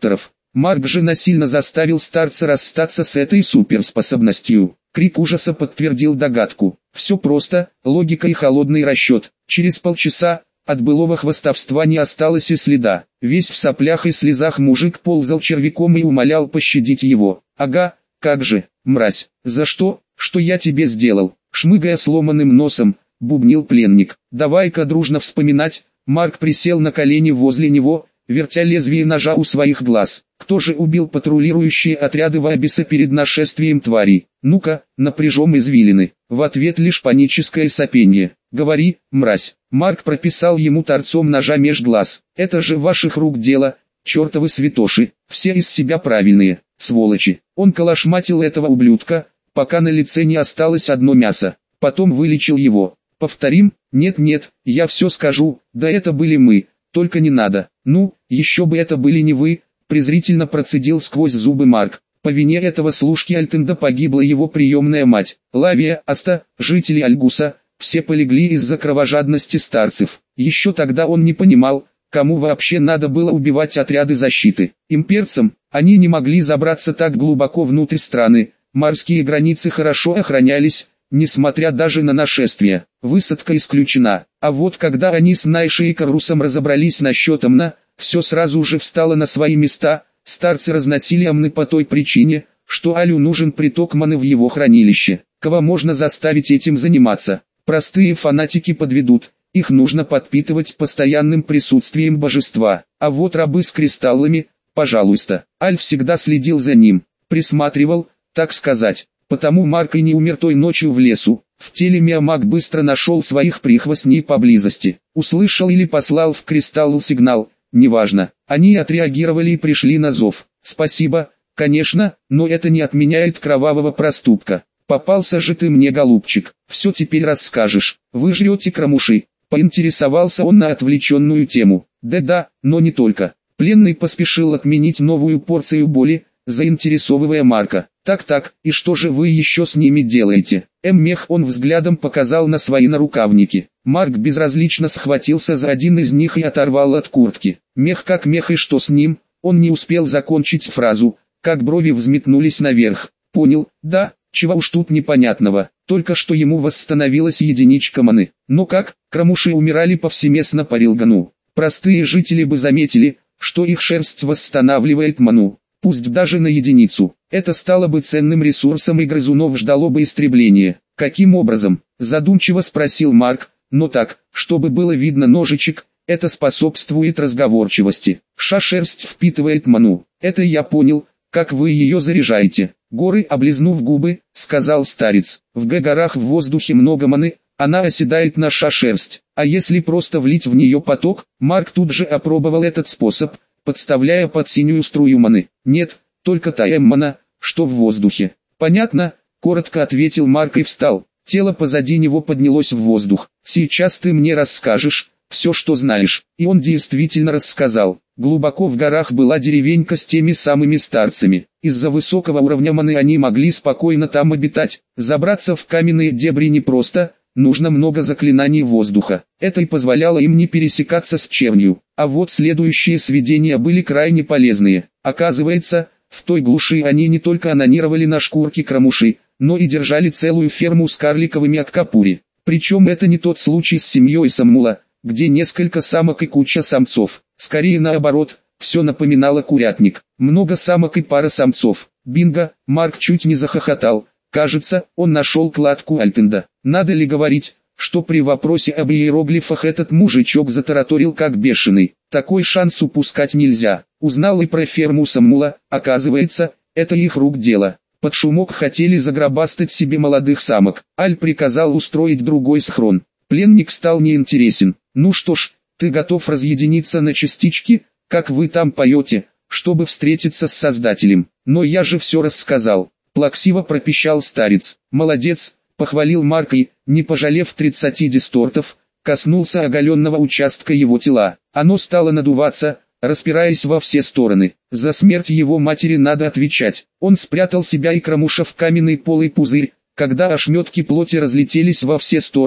Марк же насильно заставил старца расстаться с этой суперспособностью. Крик ужаса подтвердил догадку. Все просто, логика и холодный расчет. Через полчаса от былого хвастовства не осталось и следа. Весь в соплях и слезах мужик ползал червяком и умолял пощадить его. «Ага, как же, мразь, за что, что я тебе сделал?» Шмыгая сломанным носом, бубнил пленник. «Давай-ка дружно вспоминать». Марк присел на колени возле него, вертя лезвие ножа у своих глаз. «Кто же убил патрулирующие отряды Вабиса перед нашествием тварей? Ну-ка, напряжем извилины». В ответ лишь паническое сопенье. «Говори, мразь». Марк прописал ему торцом ножа меж глаз. «Это же ваших рук дело, чертовы святоши, все из себя правильные, сволочи». Он калашматил этого ублюдка, пока на лице не осталось одно мясо. Потом вылечил его. «Повторим? Нет-нет, я все скажу, да это были мы, только не надо». «Ну, еще бы это были не вы», презрительно процедил сквозь зубы Марк. По вине этого служки Альтенда погибла его приемная мать. Лавия, Аста, жители Альгуса, все полегли из-за кровожадности старцев. Еще тогда он не понимал, кому вообще надо было убивать отряды защиты. Имперцам, они не могли забраться так глубоко внутрь страны, морские границы хорошо охранялись, несмотря даже на нашествие. Высадка исключена. А вот когда они с Найшей и Карусом разобрались насчет Амна, все сразу же встало на свои места. Старцы разносили Амны по той причине, что Алю нужен приток маны в его хранилище. Кого можно заставить этим заниматься? Простые фанатики подведут, их нужно подпитывать постоянным присутствием божества. А вот рабы с кристаллами, пожалуйста. Аль всегда следил за ним, присматривал, так сказать. Потому Марк и не умер той ночью в лесу. В теле Миамаг быстро нашел своих прихвостней поблизости. Услышал или послал в кристалл сигнал, неважно. Они отреагировали и пришли на зов. Спасибо, конечно, но это не отменяет кровавого проступка. Попался же ты мне, голубчик, все теперь расскажешь. Вы жрете крамуши? Поинтересовался он на отвлеченную тему. Да-да, но не только. Пленный поспешил отменить новую порцию боли, заинтересовывая Марка. «Так-так, и что же вы еще с ними делаете?» М-мех он взглядом показал на свои нарукавники. Марк безразлично схватился за один из них и оторвал от куртки. Мех как мех, и что с ним? Он не успел закончить фразу, как брови взметнулись наверх. Понял, да, чего уж тут непонятного, только что ему восстановилась единичка маны. Но как, крамуши умирали повсеместно по Рилгану. Простые жители бы заметили, что их шерсть восстанавливает ману. Пусть даже на единицу. Это стало бы ценным ресурсом и грызунов ждало бы истребления. Каким образом? Задумчиво спросил Марк, но так, чтобы было видно ножичек, это способствует разговорчивости. Ша-шерсть впитывает ману. Это я понял, как вы ее заряжаете. Горы, облизнув губы, сказал старец. В Г-горах в воздухе много маны, она оседает на ша-шерсть. А если просто влить в нее поток? Марк тут же опробовал этот способ, подставляя под синюю струю маны. Нет, только та эммана, что в воздухе. Понятно, коротко ответил Марк и встал. Тело позади него поднялось в воздух. Сейчас ты мне расскажешь все, что знаешь. И он действительно рассказал. Глубоко в горах была деревенька с теми самыми старцами. Из-за высокого уровня маны они могли спокойно там обитать. Забраться в каменные дебри непросто, нужно много заклинаний воздуха. Это и позволяло им не пересекаться с чернью. А вот следующие сведения были крайне полезные. Оказывается, в той глуши они не только анонировали на шкурке крамуши, но и держали целую ферму с карликовыми аккапури. Причем это не тот случай с семьей Саммула, где несколько самок и куча самцов. Скорее наоборот, все напоминало курятник. Много самок и пара самцов. Бинго, Марк чуть не захохотал. Кажется, он нашел кладку Альтенда. Надо ли говорить, что при вопросе об иероглифах этот мужичок затараторил как бешеный. Такой шанс упускать нельзя. Узнал и про ферму Саммула, оказывается, это их рук дело. Под шумок хотели загробастать себе молодых самок. Аль приказал устроить другой схрон. Пленник стал неинтересен. Ну что ж, ты готов разъединиться на частички, как вы там поете, чтобы встретиться с Создателем. Но я же все рассказал. Плаксиво пропищал старец. Молодец, похвалил Марк и, не пожалев тридцати дистортов, коснулся оголенного участка его тела. Оно стало надуваться, распираясь во все стороны. За смерть его матери надо отвечать. Он спрятал себя и крамуша в каменный полый пузырь. Когда ошметки плоти разлетелись во все стороны,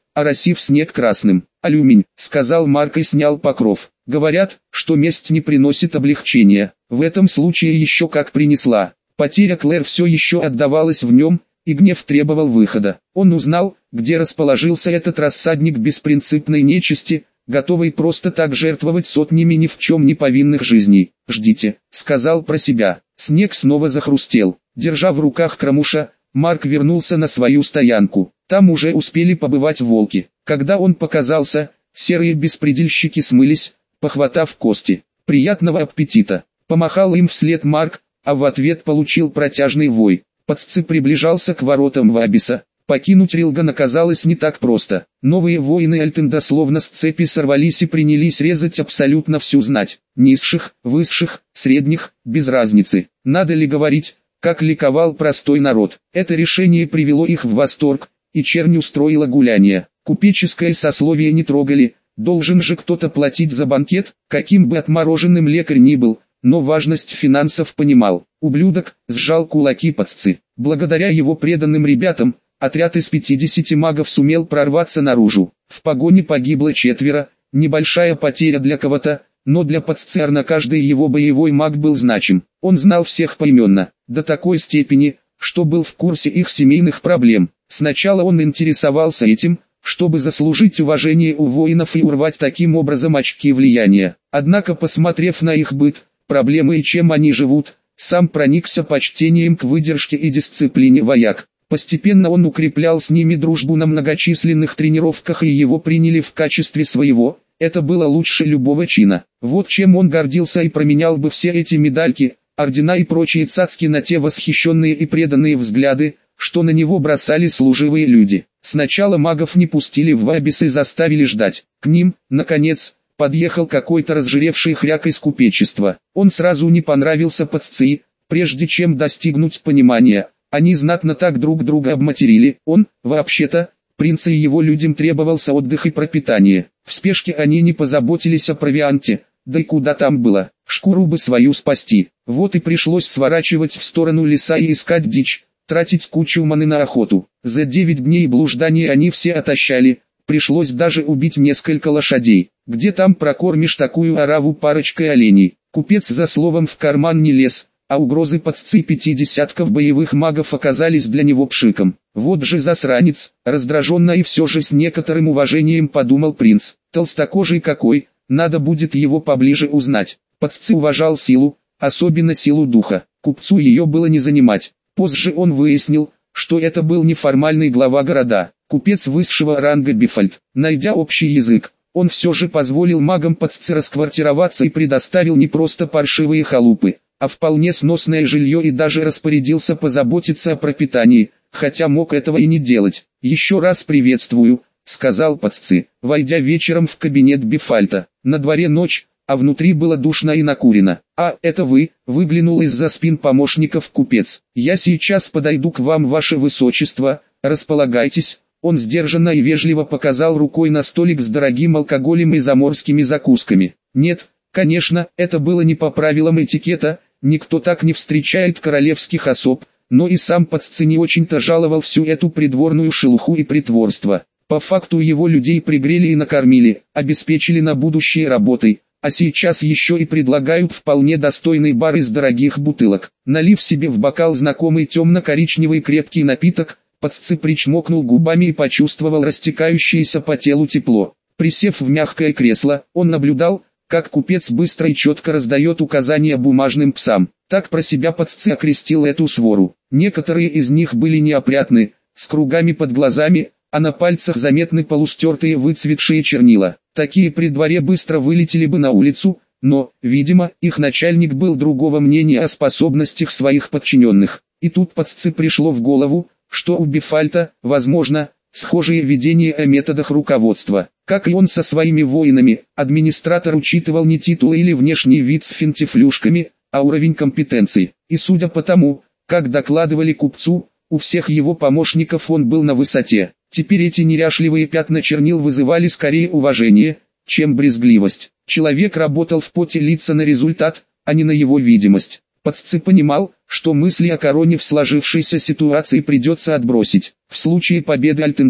оросив снег красным. «Алюминь», — сказал Марк и снял покров. «Говорят, что месть не приносит облегчения. В этом случае еще как принесла». Потеря Клэр все еще отдавалась в нем, и гнев требовал выхода. Он узнал, где расположился этот рассадник беспринципной нечисти, готовый просто так жертвовать сотнями ни в чем не повинных жизней. «Ждите», — сказал про себя. Снег снова захрустел. Держа в руках Крамуша, Марк вернулся на свою стоянку. Там уже успели побывать волки. Когда он показался, серые беспредельщики смылись, похватав кости. «Приятного аппетита!» Помахал им вслед Марк, а в ответ получил протяжный вой. Паццы приближался к воротам Вабиса. Покинуть Рилган оказалось не так просто. Новые воины Альтенда словно с цепи сорвались и принялись резать абсолютно всю знать. Низших, высших, средних, без разницы. Надо ли говорить, как ликовал простой народ. Это решение привело их в восторг, и чернь устроила гуляние. Купеческое сословие не трогали, должен же кто-то платить за банкет, каким бы отмороженным лекарь ни был, но важность финансов понимал. Ублюдок, сжал кулаки Паццы. Благодаря его преданным ребятам, отряд из пятидесяти магов сумел прорваться наружу. В погоне погибло четверо, небольшая потеря для кого-то, но для Паццерна каждый его боевой маг был значим. Он знал всех поименно, до такой степени, что был в курсе их семейных проблем. Сначала он интересовался этим, чтобы заслужить уважение у воинов и урвать таким образом очки влияния. Однако, посмотрев на их быт, проблемы и чем они живут, сам проникся почтением к выдержке и дисциплине вояк. Постепенно он укреплял с ними дружбу на многочисленных тренировках, и его приняли в качестве своего. Это было лучше любого чина. Вот чем он гордился и променял бы все эти медальки, ордена и прочие цацки на те восхищенные и преданные взгляды, что на него бросали служивые люди. Сначала магов не пустили в Вабис и заставили ждать. К ним, наконец, подъехал какой-то разжиревший хряк из купечества. Он сразу не понравился Паццы, прежде чем достигнуть понимания. Они знатно так друг друга обматерили. Он, вообще-то, принцу и его людям требовался отдых и пропитание. В спешке они не позаботились о провианте, да и куда там было, шкуру бы свою спасти. Вот и пришлось сворачивать в сторону леса и искать дичь, тратить кучу маны на охоту. За девять дней блуждания они все отощали, пришлось даже убить несколько лошадей. Где там прокормишь такую ораву парочкой оленей? Купец за словом в карман не лез, а угрозы Паццы пяти десятков боевых магов оказались для него пшиком. Вот же засранец, раздраженно и все же с некоторым уважением подумал принц. Толстокожий какой, надо будет его поближе узнать. Паццы уважал силу, особенно силу духа. Купцу ее было не занимать. Позже он выяснил, что это был неформальный глава города, купец высшего ранга Бифальд. Найдя общий язык, он все же позволил магам Паццы расквартироваться и предоставил не просто паршивые халупы, а вполне сносное жилье, и даже распорядился позаботиться о пропитании, хотя мог этого и не делать. «Еще раз приветствую», — сказал Паццы, войдя вечером в кабинет Бифальта. На дворе ночь, а внутри было душно и накурено. «А, это вы?» — выглянул из-за спин помощников купец. «Я сейчас подойду к вам, ваше высочество, располагайтесь». Он сдержанно и вежливо показал рукой на столик с дорогим алкоголем и заморскими закусками. Нет, конечно, это было не по правилам этикета, никто так не встречает королевских особ, но и сам Паццы не очень-то жаловал всю эту придворную шелуху и притворство. По факту его людей пригрели и накормили, обеспечили на будущее работой, а сейчас еще и предлагают вполне достойный бар из дорогих бутылок. Налив себе в бокал знакомый темно-коричневый крепкий напиток, Паццы причмокнул губами и почувствовал растекающееся по телу тепло. Присев в мягкое кресло, он наблюдал, как купец быстро и четко раздает указания бумажным псам. Так про себя Паццы окрестил эту свору. Некоторые из них были неопрятны, с кругами под глазами, а на пальцах заметны полустертые выцветшие чернила. Такие при дворе быстро вылетели бы на улицу, но, видимо, их начальник был другого мнения о способностях своих подчиненных. И тут Паццы пришло в голову, что у Бифальта, возможно, схожие видения о методах руководства. Как и он со своими воинами, администратор учитывал не титулы или внешний вид с финтифлюшками, а уровень компетенций. И судя по тому, как докладывали купцу, у всех его помощников он был на высоте. Теперь эти неряшливые пятна чернил вызывали скорее уважение, чем брезгливость. Человек работал в поте лица на результат, а не на его видимость. Паццы понимал, что мысли о короне в сложившейся ситуации придется отбросить. В случае победы Альтенда,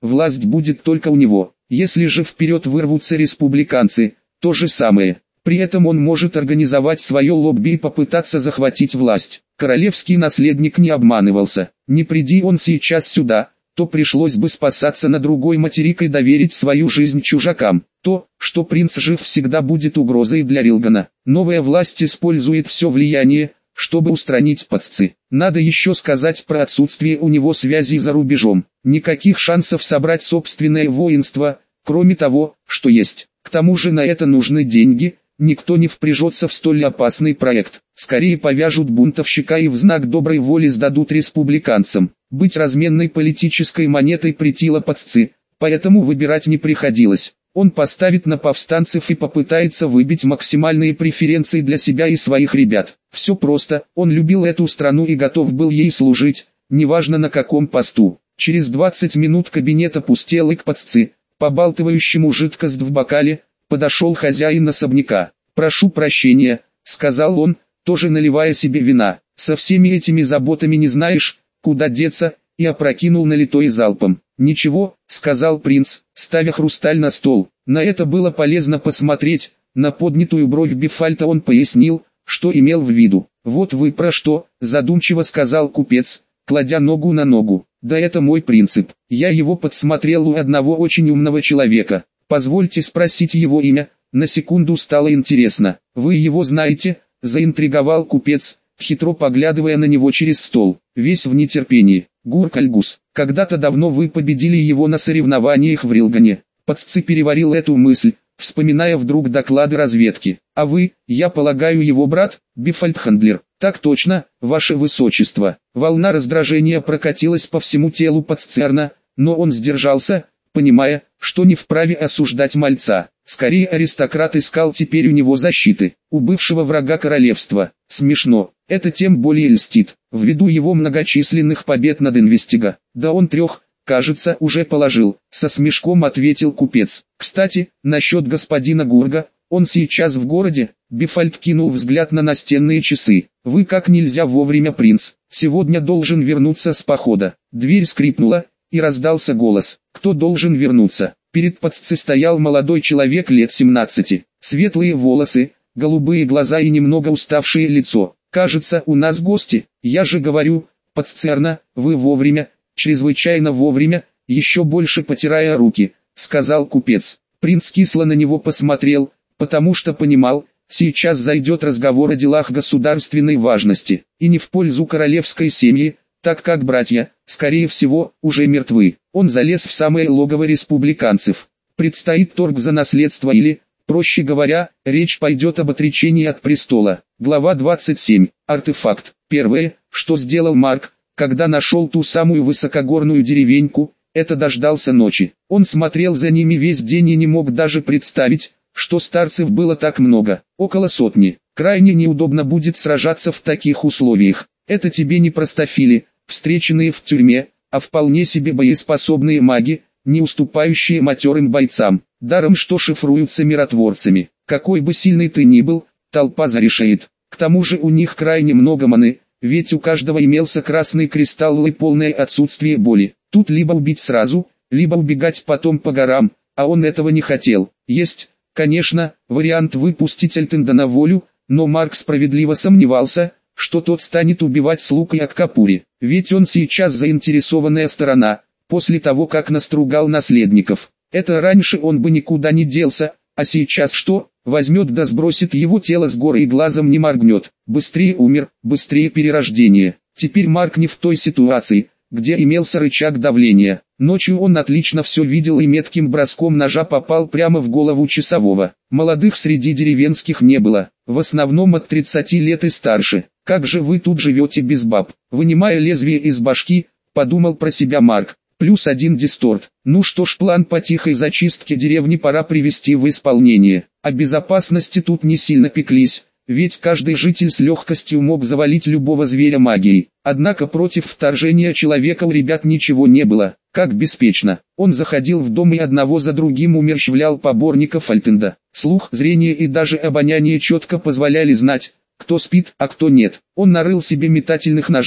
власть будет только у него. Если же вперед вырвутся республиканцы, то же самое. При этом он может организовать свое лобби и попытаться захватить власть. Королевский наследник не обманывался. Не приди он сейчас сюда, то пришлось бы спасаться на другой материк и доверить свою жизнь чужакам. То, что принц жив, всегда будет угрозой для Рилгана. Новая власть использует все влияние, чтобы устранить паццы. Надо еще сказать про отсутствие у него связей за рубежом. Никаких шансов собрать собственное воинство, кроме того, что есть. К тому же на это нужны деньги, никто не впряжется в столь опасный проект. Скорее повяжут бунтовщика и в знак доброй воли сдадут республиканцам. Быть разменной политической монетой претило паццы, поэтому выбирать не приходилось. Он поставит на повстанцев и попытается выбить максимальные преференции для себя и своих ребят. Все просто, он любил эту страну и готов был ей служить, неважно на каком посту. Через двадцать минут кабинет опустел и к паццы, побалтывающему жидкость в бокале, подошел хозяин особняка. «Прошу прощения», — сказал он, тоже наливая себе вина. «Со всеми этими заботами не знаешь, куда деться», и опрокинул налитой залпом. «Ничего», — сказал принц, ставя хрусталь на стол. На это было полезно посмотреть. На поднятую бровь Бефальта он пояснил, что имел в виду. «Вот вы про что», — задумчиво сказал купец, кладя ногу на ногу. «Да это мой принцип. Я его подсмотрел у одного очень умного человека. Позвольте спросить его имя». На секунду стало интересно. «Вы его знаете?» — заинтриговал купец, хитро поглядывая на него через стол, весь в нетерпении. «Гурк-Альгус. Когда-то давно вы победили его на соревнованиях в Рилгане». Паццы переварил эту мысль, вспоминая вдруг доклады разведки. «А вы, я полагаю, его брат, Бефальдхандлер?» «Так точно, ваше высочество». Волна раздражения прокатилась по всему телу Паццерна, но он сдержался, понимая, что не вправе осуждать мальца. Скорее аристократ искал теперь у него защиты, у бывшего врага королевства. Смешно, это тем более льстит, ввиду его многочисленных побед над Инвестиго. Да он трех, кажется, уже положил, со смешком ответил купец. «Кстати, насчет господина Гурга, он сейчас в городе?» Бефальд кинул взгляд на настенные часы. «Вы как нельзя вовремя, принц, сегодня должен вернуться с похода». Дверь скрипнула, и раздался голос. «Кто должен вернуться?» Перед паццей стоял молодой человек лет семнадцати. Светлые волосы, голубые глаза и немного уставшее лицо. «Кажется, у нас гости. Я же говорю, Паццерна, вы вовремя, чрезвычайно вовремя», еще больше потирая руки, сказал купец. Принц кисло на него посмотрел, потому что понимал, сейчас зайдет разговор о делах государственной важности, и не в пользу королевской семьи, так как братья, скорее всего, уже мертвы. Он залез в самое логово республиканцев. Предстоит торг за наследство или, проще говоря, речь пойдет об отречении от престола. Глава двадцать семь. Артефакт. Первое, что сделал Марк, когда нашел ту самую высокогорную деревеньку, это дождался ночи. Он смотрел за ними весь день и не мог даже представить, что старцев было так много, около сотни. Крайне неудобно будет сражаться в таких условиях. Это тебе не простофили, встреченные в тюрьме, а вполне себе боеспособные маги, не уступающие матерым бойцам, даром что шифруются миротворцами. Какой бы сильный ты ни был, толпа зарешает. К тому же у них крайне много маны, ведь у каждого имелся красный кристалл и полное отсутствие боли. Тут либо убить сразу, либо убегать потом по горам, а он этого не хотел. Есть, конечно, вариант выпустить Альтенда на волю, но Марк справедливо сомневался, что тот станет убивать с лука и Аккапури, ведь он сейчас заинтересованная сторона, после того как настругал наследников. Это раньше он бы никуда не делся, а сейчас что, возьмет да сбросит его тело с горы и глазом не моргнет. Быстрее умер, быстрее перерождение. Теперь Марк не в той ситуации, где имелся рычаг давления. Ночью он отлично все видел и метким броском ножа попал прямо в голову часового. Молодых среди деревенских не было, в основном от тридцати лет и старше. «Как же вы тут живете без баб?» Вынимая лезвие из башки, подумал про себя Марк. Плюс один дисторт. Ну что ж, план по тихой зачистке деревни пора привести в исполнение. О безопасности тут не сильно пеклись, ведь каждый житель с легкостью мог завалить любого зверя магией. Однако против вторжения человека у ребят ничего не было. Как беспечно. Он заходил в дом и одного за другим умерщвлял поборников Альтенда. Слух, зрение и даже обоняние четко позволяли знать, кто спит, а кто нет. Он нарыл себе метательных ножей,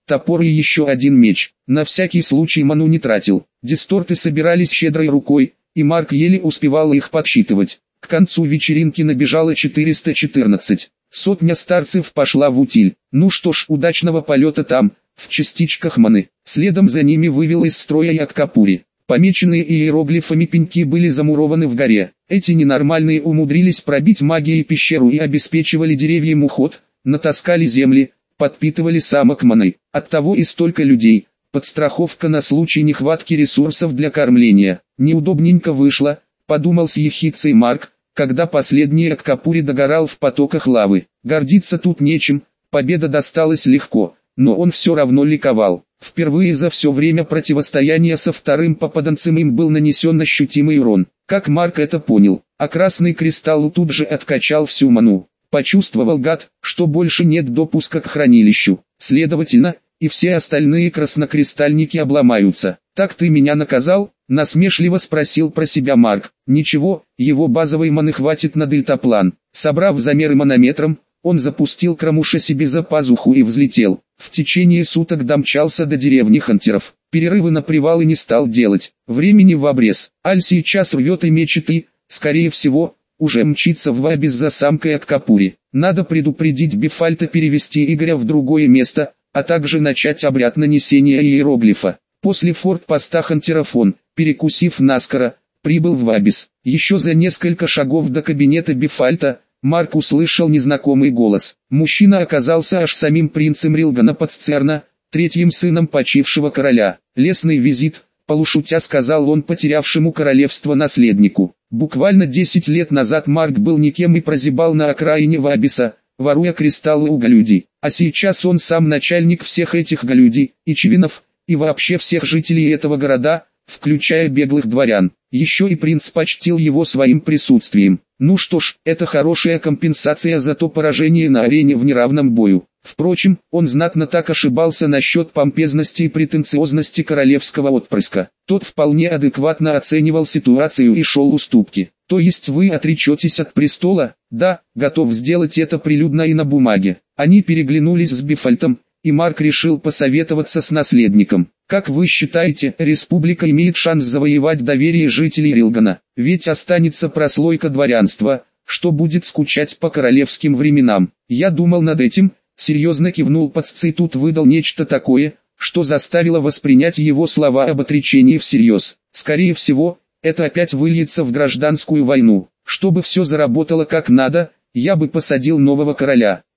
топор и еще один меч. На всякий случай ману не тратил. Дисторты собирались щедрой рукой, и Марк еле успевал их подсчитывать. К концу вечеринки набежало четыреста четырнадцать. Сотня старцев пошла в утиль. Ну что ж, удачного полета там, в частичках маны. Следом за ними вывел из строя Яккапури. Помеченные иероглифами пеньки были замурованы в горе. Эти ненормальные умудрились пробить магией пещеру и обеспечивали деревьям уход, натаскали земли, подпитывали самок маной. Оттого и столько людей. Подстраховка на случай нехватки ресурсов для кормления. Неудобненько вышло, подумал с ехидцей Марк, когда последний Яккапури догорал в потоках лавы. Гордиться тут нечем, победа досталась легко, но он все равно ликовал. Впервые за все время противостояния со вторым попаданцем им был нанесен ощутимый урон. Как Марк это понял, а красный кристалл тут же откачал всю ману. Почувствовал гад, что больше нет допуска к хранилищу. Следовательно, и все остальные краснокристальники обломаются. «Так ты меня наказал?» — насмешливо спросил про себя Марк. «Ничего, его базовой маны хватит на дельтаплан». Собрав замеры манометром, он запустил Крамуша себе за пазуху и взлетел. В течение суток домчался до деревни Хантеров. Перерывы на привалы не стал делать. Времени в обрез. Аль сейчас рвет и мечет и, скорее всего, уже мчится в Вабис за самкой Яккапури. Надо предупредить Бифальта перевести Игоря в другое место, а также начать обряд нанесения иероглифа. После форт-поста Хантеров он, перекусив наскоро, прибыл в Вабис. Еще за несколько шагов до кабинета Бифальта, Марк услышал незнакомый голос. Мужчина оказался аж самим принцем Рилгана Подсцерна, третьим сыном почившего короля. «Лесный визит», полушутя сказал он потерявшему королевство наследнику. Буквально десять лет назад Марк был никем и прозябал на окраине Вабиса, воруя кристаллы у галюдей. А сейчас он сам начальник всех этих галюдей, и чвинов, и вообще всех жителей этого города, включая беглых дворян. Еще и принц почтил его своим присутствием. Ну что ж, это хорошая компенсация за то поражение на арене в неравном бою. Впрочем, он знатно так ошибался насчет помпезности и претенциозности королевского отпрыска. Тот вполне адекватно оценивал ситуацию и шел уступки. То есть вы отречетесь от престола? Да, готов сделать это прилюдно и на бумаге. Они переглянулись с Бифальтом, и Марк решил посоветоваться с наследником. Как вы считаете, республика имеет шанс завоевать доверие жителей Рилгана? Ведь останется прослойка дворянства, что будет скучать по королевским временам. Я думал над этим, серьезно кивнул Подсци, тут выдал нечто такое, что заставило воспринять его слова об отречении всерьез. Скорее всего, это опять выльется в гражданскую войну. Чтобы все заработало как надо, я бы посадил нового короля.